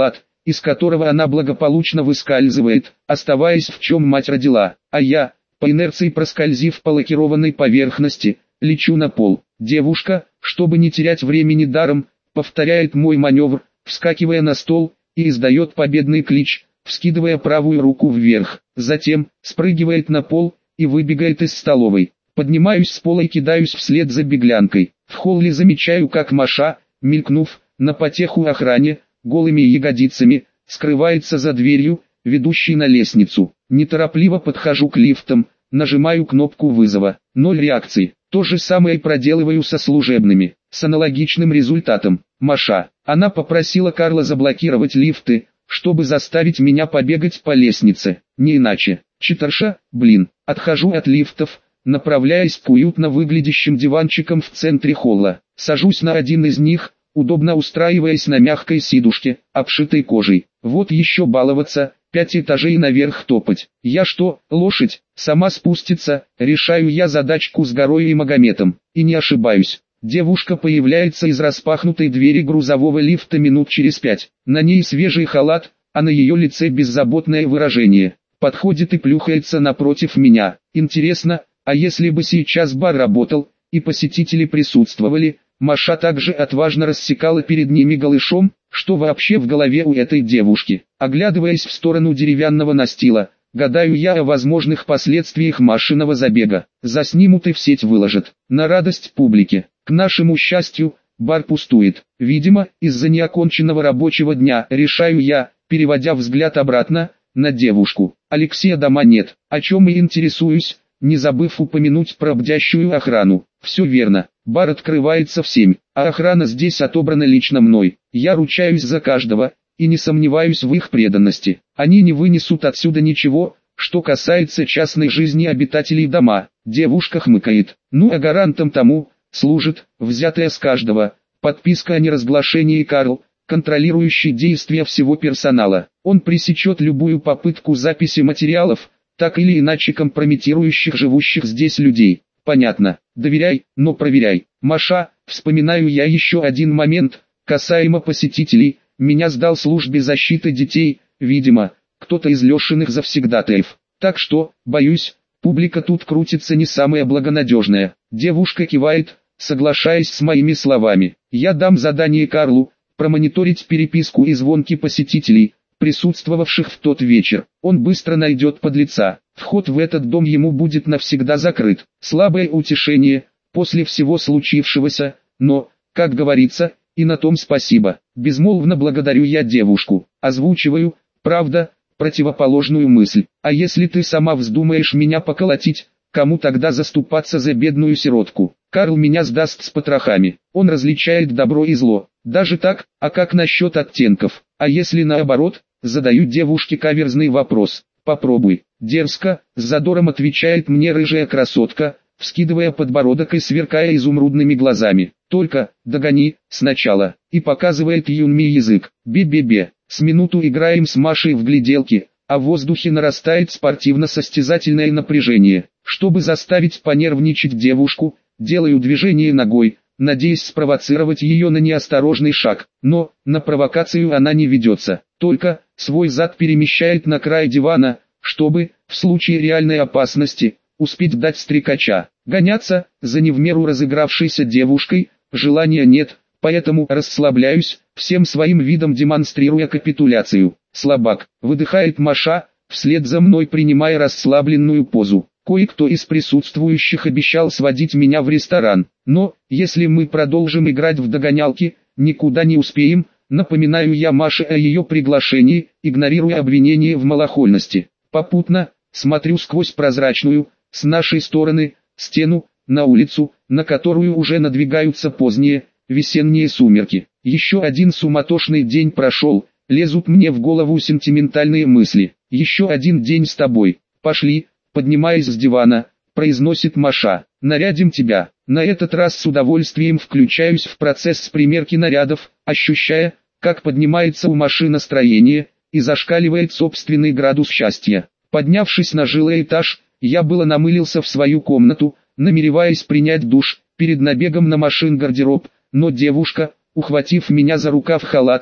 из которого она благополучно выскальзывает, оставаясь в чем мать родила, а я, по инерции проскользив по лакированной поверхности, лечу на пол. Девушка, чтобы не терять времени даром, повторяет мой маневр, вскакивая на стол, и издает победный клич, вскидывая правую руку вверх. Затем, спрыгивает на пол, и выбегает из столовой. Поднимаюсь с пола и кидаюсь вслед за беглянкой. В холле замечаю, как Маша, мелькнув, на потеху охране, голыми ягодицами, скрывается за дверью, ведущей на лестницу. Неторопливо подхожу к лифтам, нажимаю кнопку вызова. 0 реакции. То же самое проделываю со служебными, с аналогичным результатом. Маша. Она попросила Карла заблокировать лифты, чтобы заставить меня побегать по лестнице. Не иначе. Читерша, блин. Отхожу от лифтов, направляясь к уютно выглядящим диванчикам в центре холла. Сажусь на один из них, удобно устраиваясь на мягкой сидушке, обшитой кожей. Вот еще баловаться, 5 этажей наверх топать. Я что, лошадь? Сама спустится, решаю я задачку с Горой и Магометом. И не ошибаюсь. Девушка появляется из распахнутой двери грузового лифта минут через 5. На ней свежий халат, а на ее лице беззаботное выражение. Подходит и плюхается напротив меня. Интересно, а если бы сейчас бар работал, и посетители присутствовали, Маша также отважно рассекала перед ними голышом? Что вообще в голове у этой девушки? Оглядываясь в сторону деревянного настила, гадаю я о возможных последствиях Машиного забега. Заснимут и в сеть выложат. На радость публике. К нашему счастью, бар пустует. Видимо, из-за неоконченного рабочего дня, решаю я, переводя взгляд обратно, на девушку. Алексея дома нет, о чем и интересуюсь, не забыв упомянуть про бдящую охрану. Все верно, бар открывается в 7, а охрана здесь отобрана лично мной. Я ручаюсь за каждого, и не сомневаюсь в их преданности. Они не вынесут отсюда ничего, что касается частной жизни обитателей дома. Девушка хмыкает. Ну а гарантом тому служит, взятая с каждого, подписка о неразглашении Карл, контролирующий действия всего персонала. Он пресечет любую попытку записи материалов, так или иначе компрометирующих живущих здесь людей. Понятно. Доверяй, но проверяй. Маша, вспоминаю я еще один момент, касаемо посетителей. Меня сдал службе защиты детей, видимо, кто-то из Лешиных завсегдатаев. Так что, боюсь, публика тут крутится не самая благонадежная. Девушка кивает, соглашаясь с моими словами. Я дам задание Карлу, промониторить переписку и звонки посетителей, присутствовавших в тот вечер. Он быстро найдет подлеца. Вход в этот дом ему будет навсегда закрыт. Слабое утешение, после всего случившегося, но, как говорится, и на том спасибо. Безмолвно благодарю я девушку. Озвучиваю, правда, противоположную мысль. А если ты сама вздумаешь меня поколотить, кому тогда заступаться за бедную сиротку? Карл меня сдаст с потрохами. Он различает добро и зло. Даже так, а как насчет оттенков? А если наоборот? Задаю девушке каверзный вопрос. Попробуй. Дерзко, с задором отвечает мне рыжая красотка, вскидывая подбородок и сверкая изумрудными глазами. Только, догони, сначала. И показывает Юнми язык. Бе-бе-бе. С минуту играем с Машей в гляделки, а в воздухе нарастает спортивно-состязательное напряжение. Чтобы заставить понервничать девушку, делаю движение ногой, надеясь спровоцировать ее на неосторожный шаг. Но, на провокацию она не ведется. Только, свой зад перемещает на край дивана, чтобы, в случае реальной опасности, успеть дать стрекача. Гоняться, за не в меру разыгравшейся девушкой, желания нет, поэтому расслабляюсь, всем своим видом демонстрируя капитуляцию. Слабак, выдыхает Маша, вслед за мной принимая расслабленную позу. Кое-кто из присутствующих обещал сводить меня в ресторан, но, если мы продолжим играть в догонялки, никуда не успеем, напоминаю я Маше о ее приглашении, игнорируя обвинение в малохольности. Попутно, смотрю сквозь прозрачную, с нашей стороны, стену, на улицу, на которую уже надвигаются поздние, весенние сумерки. Еще один суматошный день прошел, лезут мне в голову сентиментальные мысли. Еще один день с тобой. Пошли, поднимаясь с дивана, произносит Маша. Нарядим тебя. На этот раз с удовольствием включаюсь в процесс примерки нарядов, ощущая, как поднимается у Маши настроение, и зашкаливает собственный градус счастья. Поднявшись на жилой этаж, я было намылился в свою комнату, намереваясь принять душ, перед набегом на Машин гардероб, но девушка, ухватив меня за рукав халата,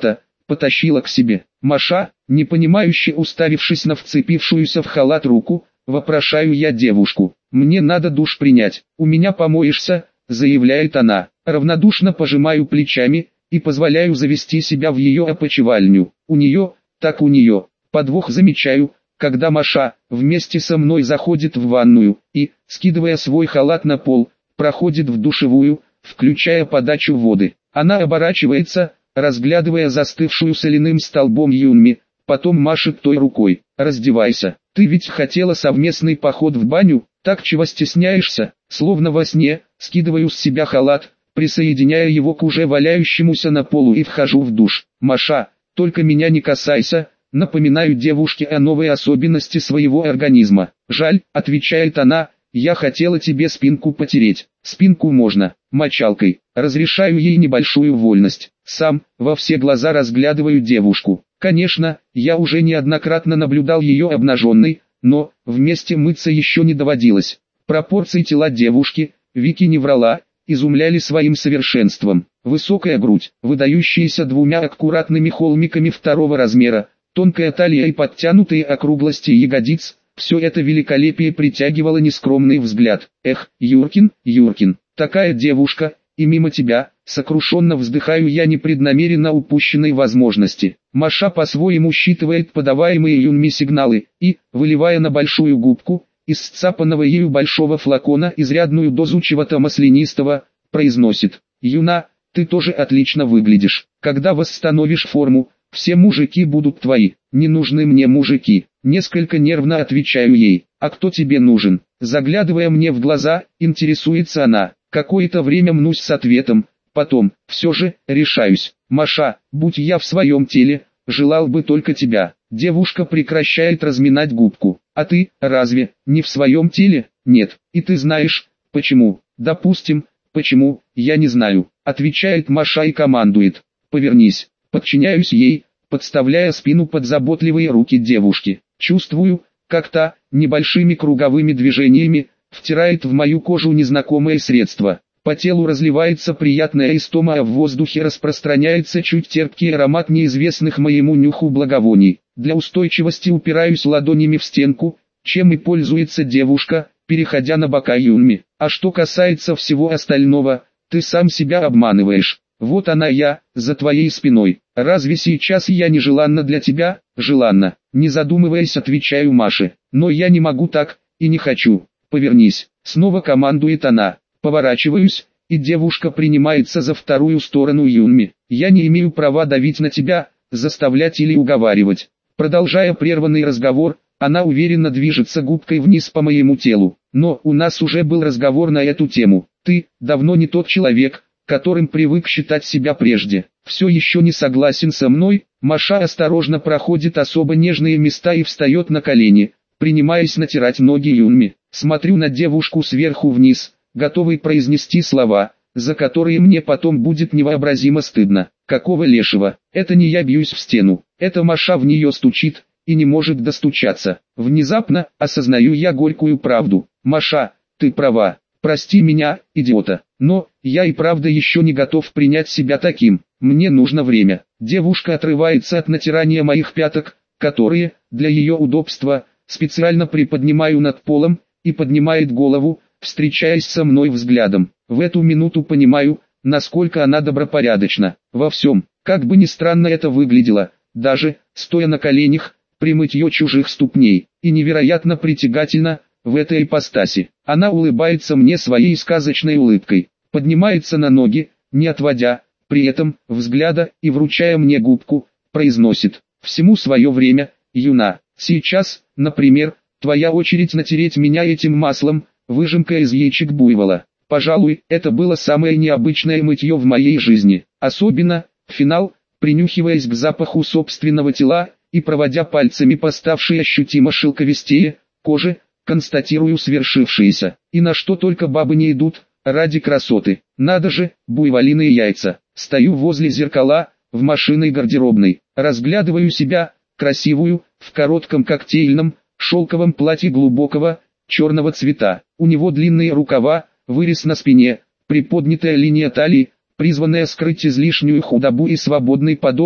потащила к себе. Маша, непонимающе уставившись на вцепившуюся в халат руку, вопрошаю я девушку. «Мне надо душ принять, у меня помоешься», заявляет она. Равнодушно пожимаю плечами и позволяю завести себя в ее опочивальню. У нее, так у нее. Подвох замечаю, когда Маша вместе со мной заходит в ванную и, скидывая свой халат на пол, проходит в душевую, включая подачу воды. Она оборачивается, разглядывая застывшую соляным столбом Юнми, потом машет той рукой. «Раздевайся, ты ведь хотела совместный поход в баню, так чего стесняешься?» Словно во сне, скидываю с себя халат, присоединяя его к уже валяющемуся на полу и вхожу в душ. «Маша, только меня не касайся», напоминаю девушке о новой особенности своего организма. «Жаль», отвечает она, «я хотела тебе спинку потереть». Спинку можно, мочалкой. Разрешаю ей небольшую вольность. Сам, во все глаза разглядываю девушку. Конечно, я уже неоднократно наблюдал ее обнаженной, но вместе мыться еще не доводилось. Пропорции тела девушки, Вики не врала, изумляли своим совершенством. Высокая грудь, выдающаяся двумя аккуратными холмиками второго размера, тонкая талия и подтянутые округлости ягодиц, все это великолепие притягивало нескромный взгляд. «Эх, Юркин, Юркин, такая девушка, и мимо тебя», сокрушенно вздыхаю я непреднамеренно упущенной возможности. Маша по-своему считывает подаваемые Юнми сигналы и, выливая на большую губку, из сцапанного ею большого флакона изрядную дозу чего-то маслянистого, произносит: «Юна, ты тоже отлично выглядишь. Когда восстановишь форму, все мужики будут твои». «Не нужны мне мужики», несколько нервно отвечаю ей. «А кто тебе нужен?» Заглядывая мне в глаза, интересуется она. Какое-то время мнусь с ответом, потом, все же, решаюсь. «Маша, будь я в своем теле, желал бы только тебя». Девушка прекращает разминать губку. «А ты, разве, не в своем теле?» «Нет, и ты знаешь, почему?» «Допустим, почему, я не знаю», отвечает Маша и командует: «Повернись». Подчиняюсь ей, подставляя спину под заботливые руки девушки. Чувствую, как та, небольшими круговыми движениями, втирает в мою кожу незнакомое средство. По телу разливается приятная истома, а в воздухе распространяется чуть терпкий аромат неизвестных моему нюху благовоний. Для устойчивости упираюсь ладонями в стенку, чем и пользуется девушка, переходя на бока Юнми. А что касается всего остального, ты сам себя обманываешь. Вот она я, за твоей спиной. Разве сейчас я нежеланна для тебя? Желанна. Не задумываясь, отвечаю Маше. Но я не могу так, и не хочу. Повернись. Снова командует она. Поворачиваюсь, и девушка принимается за вторую сторону Юнми. Я не имею права давить на тебя, заставлять или уговаривать. Продолжая прерванный разговор, она уверенно движется губкой вниз по моему телу. Но у нас уже был разговор на эту тему. Ты давно не тот человек, которым привык считать себя прежде. Все еще не согласен со мной? Маша осторожно проходит особо нежные места и встает на колени, принимаясь натирать ноги Юнми. Смотрю на девушку сверху вниз, готовый произнести слова, за которые мне потом будет невообразимо стыдно. Какого лешего? Это не я бьюсь в стену, это Маша в нее стучит и не может достучаться. Внезапно осознаю я горькую правду. Маша, ты права. Прости меня, идиота, но я и правда еще не готов принять себя таким. Мне нужно время. Девушка отрывается от натирания моих пяток, которые, для ее удобства, специально приподнимаю над полом, и поднимает голову, встречаясь со мной взглядом. В эту минуту понимаю, насколько она добропорядочна. Во всем, как бы ни странно это выглядело, даже, стоя на коленях, при мытье чужих ступней, и невероятно притягательно, в этой ипостаси. Она улыбается мне своей сказочной улыбкой, поднимается на ноги, не отводя, при этом, взгляда, и вручая мне губку, произносит: «Всему свое время, Юна. Сейчас, например, твоя очередь натереть меня этим маслом, выжимка из яичек буйвола». Пожалуй, это было самое необычное мытье в моей жизни. Особенно, финал, принюхиваясь к запаху собственного тела, и проводя пальцами по ставшей ощутимо шелковистее коже, констатирую свершившееся. И на что только бабы не идут, ради красоты. Надо же, буйволиные яйца. Стою возле зеркала, в машинной гардеробной, разглядываю себя, красивую, в коротком коктейльном, шелковом платье глубокого, черного цвета. У него длинные рукава, вырез на спине, приподнятая линия талии, призванная скрыть излишнюю худобу, и свободный подол,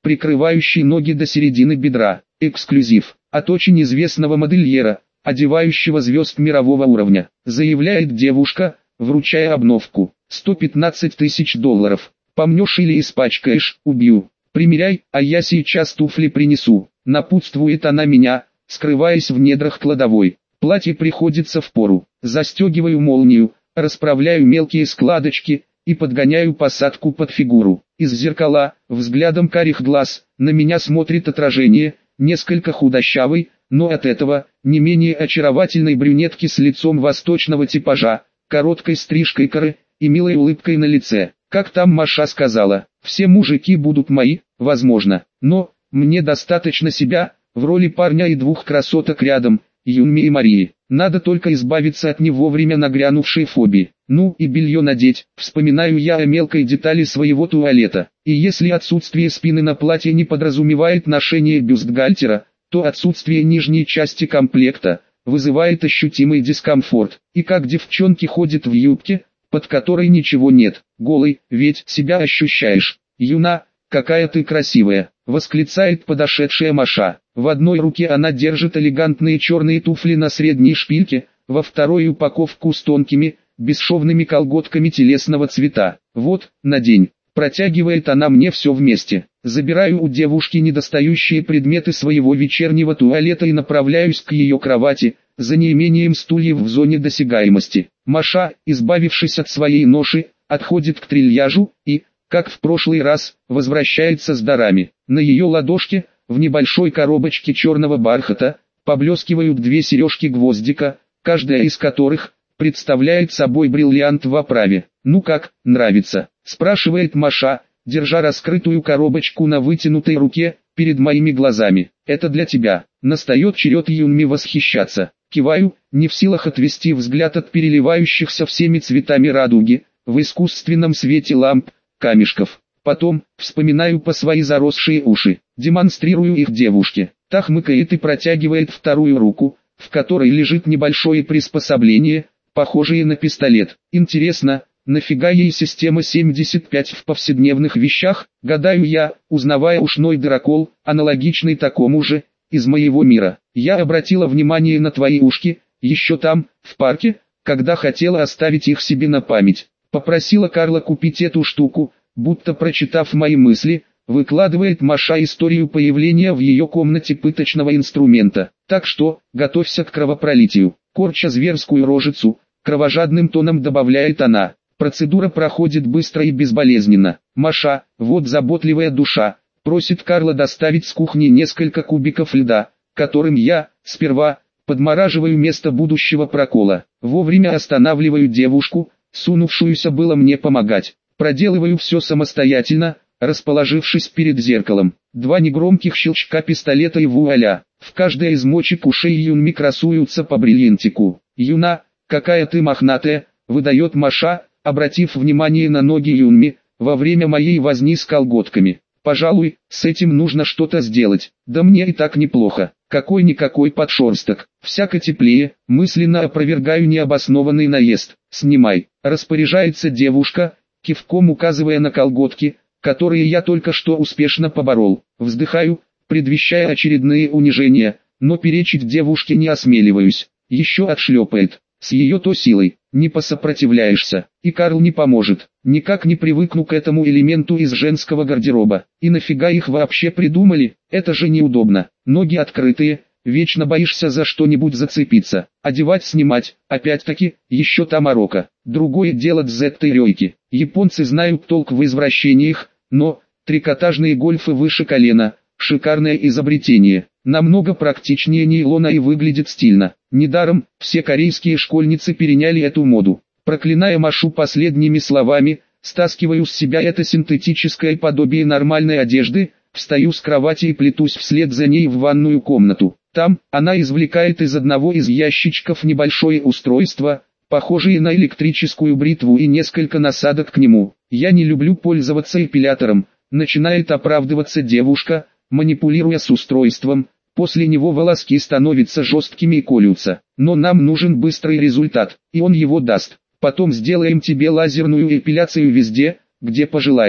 прикрывающий ноги до середины бедра. Эксклюзив от очень известного модельера, одевающего звезд мирового уровня, заявляет девушка, вручая обновку. 115 тысяч долларов. Помнешь или испачкаешь, убью. Примеряй, а я сейчас туфли принесу. Напутствует она меня, скрываясь в недрах кладовой. Платье приходится впору. Застегиваю молнию, расправляю мелкие складочки и подгоняю посадку под фигуру. Из зеркала, взглядом карих глаз, на меня смотрит отражение, несколько худощавой, но от этого не менее очаровательной брюнетки с лицом восточного типажа, короткой стрижкой коры и милой улыбкой на лице. Как там Маша сказала, все мужики будут мои, возможно, но мне достаточно себя, в роли парня и двух красоток рядом, Юнми и Марии. Надо только избавиться от не вовремя нагрянувшей фобии. Ну и белье надеть, вспоминаю я о мелкой детали своего туалета. И если отсутствие спины на платье не подразумевает ношение бюстгальтера, то отсутствие нижней части комплекта вызывает ощутимый дискомфорт. И как девчонки ходят в юбке, под которой ничего нет, голый, ведь себя ощущаешь. Юна, какая ты красивая, восклицает подошедшая Маша. В одной руке она держит элегантные черные туфли на средней шпильке, во второй упаковку с тонкими, бесшовными колготками телесного цвета. Вот, надень. Протягивает она мне все вместе. Забираю у девушки недостающие предметы своего вечернего туалета и направляюсь к ее кровати, за неимением стульев в зоне досягаемости. Маша, избавившись от своей ноши, отходит к трильяжу и, как в прошлый раз, возвращается с дарами. На ее ладошке, в небольшой коробочке черного бархата, поблескивают две сережки-гвоздика, каждая из которых представляет собой бриллиант в оправе. «Ну как, нравится?» – спрашивает Маша, держа раскрытую коробочку на вытянутой руке, перед моими глазами. «Это для тебя». Настает черед Юнми восхищаться. Киваю, не в силах отвести взгляд от переливающихся всеми цветами радуги, в искусственном свете ламп, камешков. Потом, вспоминаю по свои заросшие уши, демонстрирую их девушке. Та хмыкает и протягивает вторую руку, в которой лежит небольшое приспособление, похожее на пистолет. Интересно, нафига ей система 75 в повседневных вещах, гадаю я, узнавая ушной дырокол, аналогичный такому же, из моего мира. Я обратила внимание на твои ушки, еще там, в парке, когда хотела оставить их себе на память. Попросила Карла купить эту штуку, будто прочитав мои мысли, выкладывает Маша историю появления в ее комнате пыточного инструмента. Так что, готовься к кровопролитию. Корча зверскую рожицу, кровожадным тоном добавляет она. Процедура проходит быстро и безболезненно. Маша, вот заботливая душа, просит Карла доставить с кухни несколько кубиков льда, которым я, сперва, подмораживаю место будущего прокола. Вовремя останавливаю девушку, сунувшуюся было мне помогать. Проделываю все самостоятельно, расположившись перед зеркалом. Два негромких щелчка пистолета и вуаля. В каждой из мочек ушей Юнми красуются по бриллиантику. «Юна, какая ты мохнатая», выдает Маша, обратив внимание на ноги Юнми, во время моей возни с колготками. «Пожалуй, с этим нужно что-то сделать. Да мне и так неплохо. Какой-никакой подшерсток. Всяко теплее», мысленно опровергаю необоснованный наезд. «Снимай», распоряжается девушка, кивком указывая на колготки, которые я только что успешно поборол. Вздыхаю, предвещая очередные унижения, но перечить девушке не осмеливаюсь. Еще отшлепает. С ее-то силой, не посопротивляешься, и Карл не поможет. Никак не привыкну к этому элементу из женского гардероба. И нафига их вообще придумали? Это же неудобно. Ноги открытые, вечно боишься за что-нибудь зацепиться. Одевать-снимать, опять-таки, еще та морока. Другое дело дзеттой рейки. Японцы знают толк в извращениях, но трикотажные гольфы выше колена – шикарное изобретение. Намного практичнее нейлона и выглядит стильно. Недаром, все корейские школьницы переняли эту моду. Проклиная Машу последними словами, стаскиваю с себя это синтетическое подобие нормальной одежды, встаю с кровати и плетусь вслед за ней в ванную комнату. Там, она извлекает из одного из ящичков небольшое устройство, похожее на электрическую бритву и несколько насадок к нему. «Я не люблю пользоваться эпилятором», начинает оправдываться девушка, манипулируя с устройством. После него волоски становятся жесткими и колются. Но нам нужен быстрый результат, и он его даст. Потом сделаем тебе лазерную эпиляцию везде, где пожелаешь.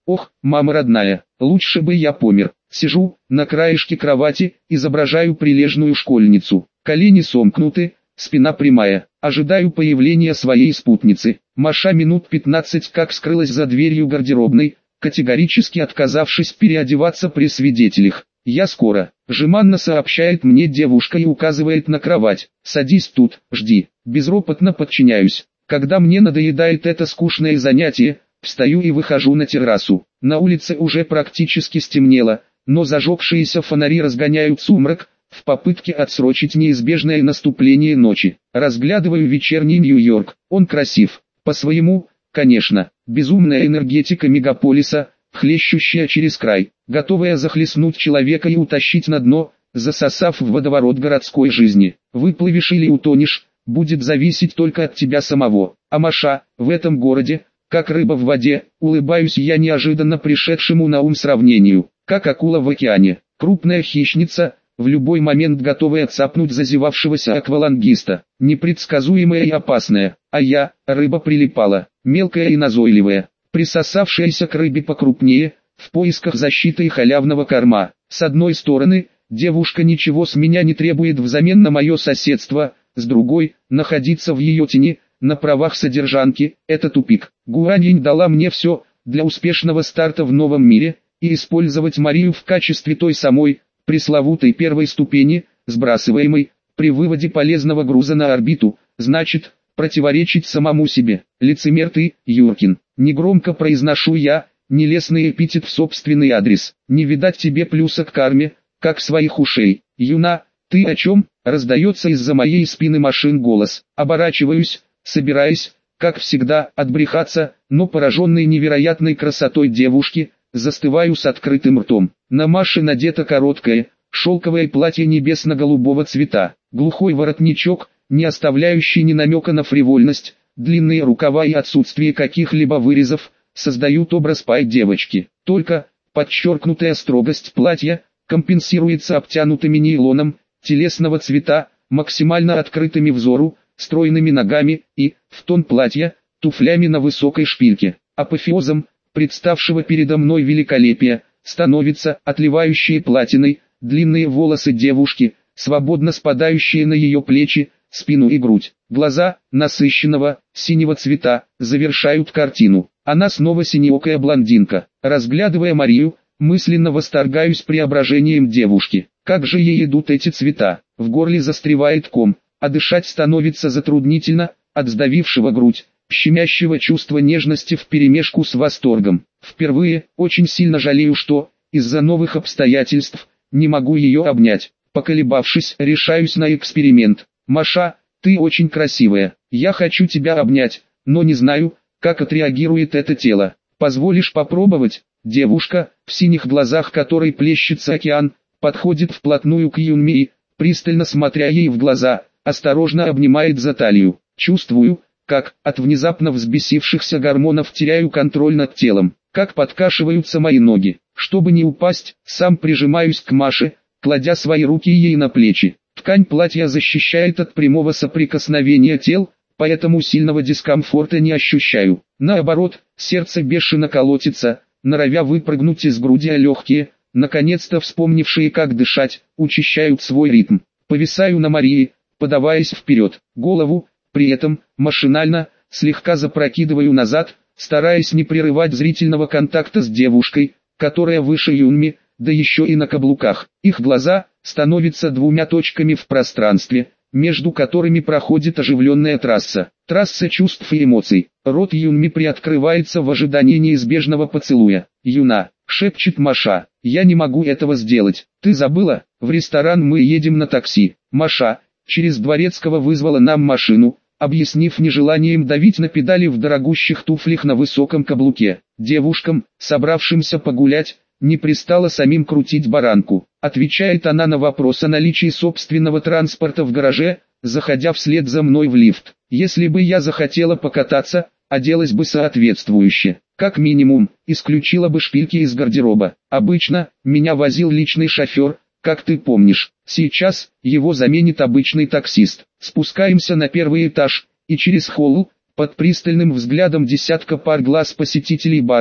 Ох, мама родная, лучше бы я помер. Сижу на краешке кровати, изображаю прилежную школьницу. Колени сомкнуты, спина прямая. Ожидаю появления своей спутницы. Маша минут 15 как скрылась за дверью гардеробной, категорически отказавшись переодеваться при свидетелях. «Я скоро», — жеманно сообщает мне девушка и указывает на кровать. «Садись тут, жди». Безропотно подчиняюсь. Когда мне надоедает это скучное занятие, встаю и выхожу на террасу. На улице уже практически стемнело, но зажегшиеся фонари разгоняют сумрак, в попытке отсрочить неизбежное наступление ночи. Разглядываю вечерний Нью-Йорк. Он красив. По-своему, конечно. Безумная энергетика мегаполиса, хлещущая через край, готовая захлестнуть человека и утащить на дно, засосав в водоворот городской жизни. Выплывешь или утонешь, будет зависеть только от тебя самого. А Маша, в этом городе, как рыба в воде, улыбаюсь я неожиданно пришедшему на ум сравнению, как акула в океане. Крупная хищница, в любой момент готовая цапнуть зазевавшегося аквалангиста. Непредсказуемая и опасная, а я, рыба прилипала, мелкая и назойливая, присосавшаяся к рыбе покрупнее, в поисках защиты и халявного корма. С одной стороны, девушка ничего с меня не требует взамен на мое соседство, с другой, находиться в ее тени, на правах содержанки, это тупик. Гуаньинь дала мне все, для успешного старта в новом мире, и использовать Марию в качестве той самой, пресловутой первой ступени, сбрасываемой, при выводе полезного груза на орбиту, значит, противоречить самому себе. Лицемер ты, Юркин. Негромко произношу я, нелестный эпитет в собственный адрес. Не видать тебе плюса к карме, как своих ушей. Юна, ты о чем? Раздается из-за моей спины машин голос. Оборачиваюсь, собираясь, как всегда, отбрехаться, но пораженный невероятной красотой девушки, застываю с открытым ртом. На Маше надето короткое, шелковое платье небесно-голубого цвета, глухой воротничок, не оставляющий ни намека на фривольность, длинные рукава и отсутствие каких-либо вырезов, создают образ пай-девочки. Только, подчеркнутая строгость платья, компенсируется обтянутыми нейлоном, телесного цвета, максимально открытыми взору, стройными ногами и, в тон платья, туфлями на высокой шпильке. Апофеозом, представшего передо мной великолепия, становятся отливающие платиной, длинные волосы девушки, свободно спадающие на ее плечи, спину и грудь. Глаза, насыщенного, синего цвета, завершают картину. Она снова синеокая блондинка. Разглядывая Марию, мысленно восторгаюсь преображением девушки. Как же ей идут эти цвета. В горле застревает ком, а дышать становится затруднительно, от сдавившего грудь, щемящего чувства нежности вперемешку с восторгом. Впервые, очень сильно жалею, что, из-за новых обстоятельств, не могу ее обнять. Поколебавшись, решаюсь на эксперимент. Маша, ты очень красивая. Я хочу тебя обнять, но не знаю, как отреагирует это тело. Позволишь попробовать? Девушка, в синих глазах которой плещется океан, подходит вплотную к Юнми и, пристально смотря ей в глаза, осторожно обнимает за талию. Чувствую, как, от внезапно взбесившихся гормонов теряю контроль над телом, как подкашиваются мои ноги. Чтобы не упасть, сам прижимаюсь к Маше, кладя свои руки ей на плечи. Ткань платья защищает от прямого соприкосновения тел, поэтому сильного дискомфорта не ощущаю. Наоборот, сердце бешено колотится, норовя выпрыгнуть из груди, а легкие, наконец-то вспомнившие как дышать, учащают свой ритм. Повисаю на Марии, подаваясь вперед, голову, при этом, машинально, слегка запрокидываю назад, стараясь не прерывать зрительного контакта с девушкой, которая выше Юнми, да еще и на каблуках. Их глаза становятся двумя точками в пространстве, между которыми проходит оживленная трасса. Трасса чувств и эмоций. Рот Юнми приоткрывается в ожидании неизбежного поцелуя. «Юна», — шепчет Маша, — «я не могу этого сделать. Ты забыла? В ресторан мы едем на такси». Маша, через Дворецкого вызвала нам машину, объяснив нежеланием давить на педали в дорогущих туфлях на высоком каблуке. Девушкам, собравшимся погулять, не пристало самим крутить баранку. Отвечает она на вопрос о наличии собственного транспорта в гараже, заходя вслед за мной в лифт. Если бы я захотела покататься, оделась бы соответствующе. Как минимум, исключила бы шпильки из гардероба. Обычно, меня возил личный шофер, как ты помнишь. Сейчас, его заменит обычный таксист. Спускаемся на первый этаж, и через холл, под пристальным взглядом десятка пар глаз посетителей бара,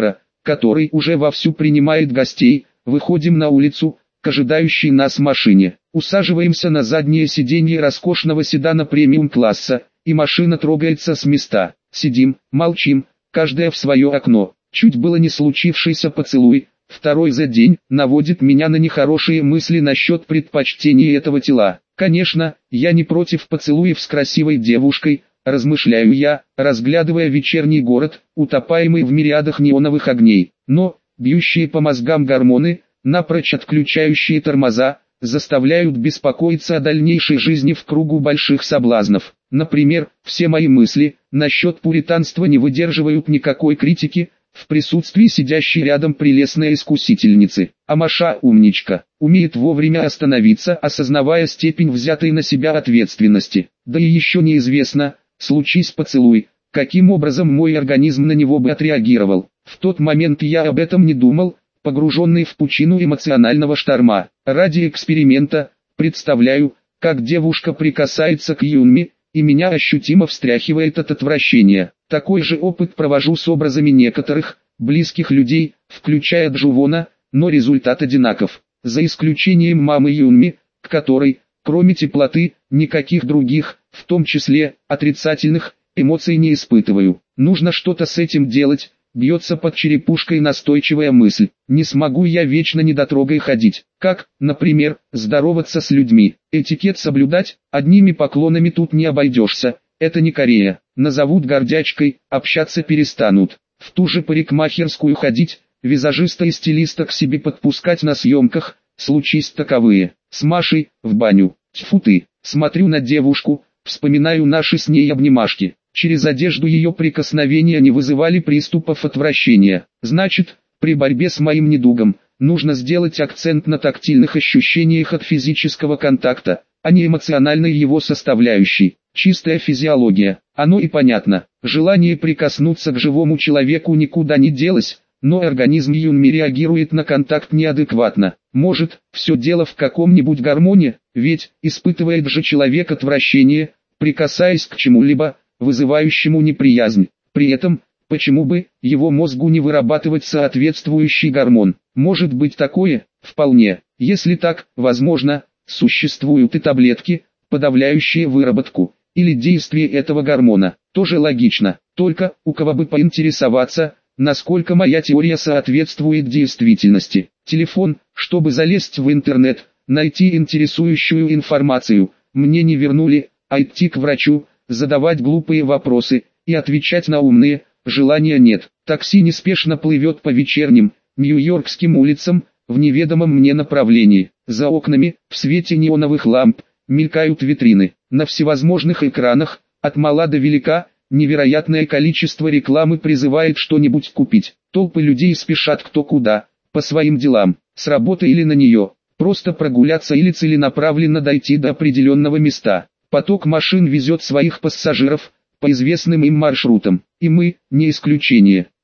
который уже вовсю принимает гостей. Выходим на улицу, к ожидающей нас машине. Усаживаемся на заднее сиденье роскошного седана премиум-класса, и машина трогается с места. Сидим, молчим, каждая в свое окно. Чуть было не случившийся поцелуй, второй за день, наводит меня на нехорошие мысли насчет предпочтений этого тела. Конечно, я не против поцелуев с красивой девушкой, размышляю я, разглядывая вечерний город, утопаемый в мириадах неоновых огней. Но, бьющие по мозгам гормоны, напрочь отключающие тормоза, заставляют беспокоиться о дальнейшей жизни в кругу больших соблазнов. Например, все мои мысли насчет пуританства не выдерживают никакой критики, в присутствии сидящей рядом прелестной искусительницы. А Маша умничка, умеет вовремя остановиться, осознавая степень взятой на себя ответственности. Да и еще неизвестно, случись поцелуй, каким образом мой организм на него бы отреагировал. В тот момент я об этом не думал, погруженный в пучину эмоционального шторма. Ради эксперимента, представляю, как девушка прикасается к Юнми, и меня ощутимо встряхивает от отвращения. Такой же опыт провожу с образами некоторых, близких людей, включая Джувона, но результат одинаков. За исключением мамы Юнми, к которой, кроме теплоты, никаких других, в том числе, отрицательных, эмоций не испытываю. Нужно что-то с этим делать. Бьется под черепушкой настойчивая мысль. Не смогу я вечно недотрогой ходить. Как, например, здороваться с людьми. Этикет соблюдать, одними поклонами тут не обойдешься. Это не Корея. Назовут гордячкой, общаться перестанут. В ту же парикмахерскую ходить, визажиста и стилиста к себе подпускать на съемках, случись таковые. С Машей, в баню. Тьфу ты. Смотрю на девушку, вспоминаю наши с ней обнимашки. Через одежду ее прикосновения не вызывали приступов отвращения. Значит, при борьбе с моим недугом, нужно сделать акцент на тактильных ощущениях от физического контакта, а не эмоциональной его составляющей. Чистая физиология. Оно и понятно. Желание прикоснуться к живому человеку никуда не делось, но организм Юнми реагирует на контакт неадекватно. Может, все дело в каком-нибудь гормоне, ведь испытывает же человек отвращение, прикасаясь к чему-либо, вызывающему неприязнь. При этом, почему бы его мозгу не вырабатывать соответствующий гормон? Может быть такое? Вполне. Если так, возможно, существуют и таблетки, подавляющие выработку или действие этого гормона. Тоже логично. Только, у кого бы поинтересоваться, насколько моя теория соответствует действительности. Телефон, чтобы залезть в интернет, найти интересующую информацию, мне не вернули, а идти к врачу, задавать глупые вопросы и отвечать на умные, желания нет. Такси неспешно плывет по вечерним, нью-йоркским улицам, в неведомом мне направлении. За окнами, в свете неоновых ламп, мелькают витрины. На всевозможных экранах, от мала до велика, невероятное количество рекламы призывает что-нибудь купить. Толпы людей спешат кто куда, по своим делам, с работы или на нее, просто прогуляться или целенаправленно дойти до определенного места. Поток машин везет своих пассажиров по известным им маршрутам, и мы, не исключение.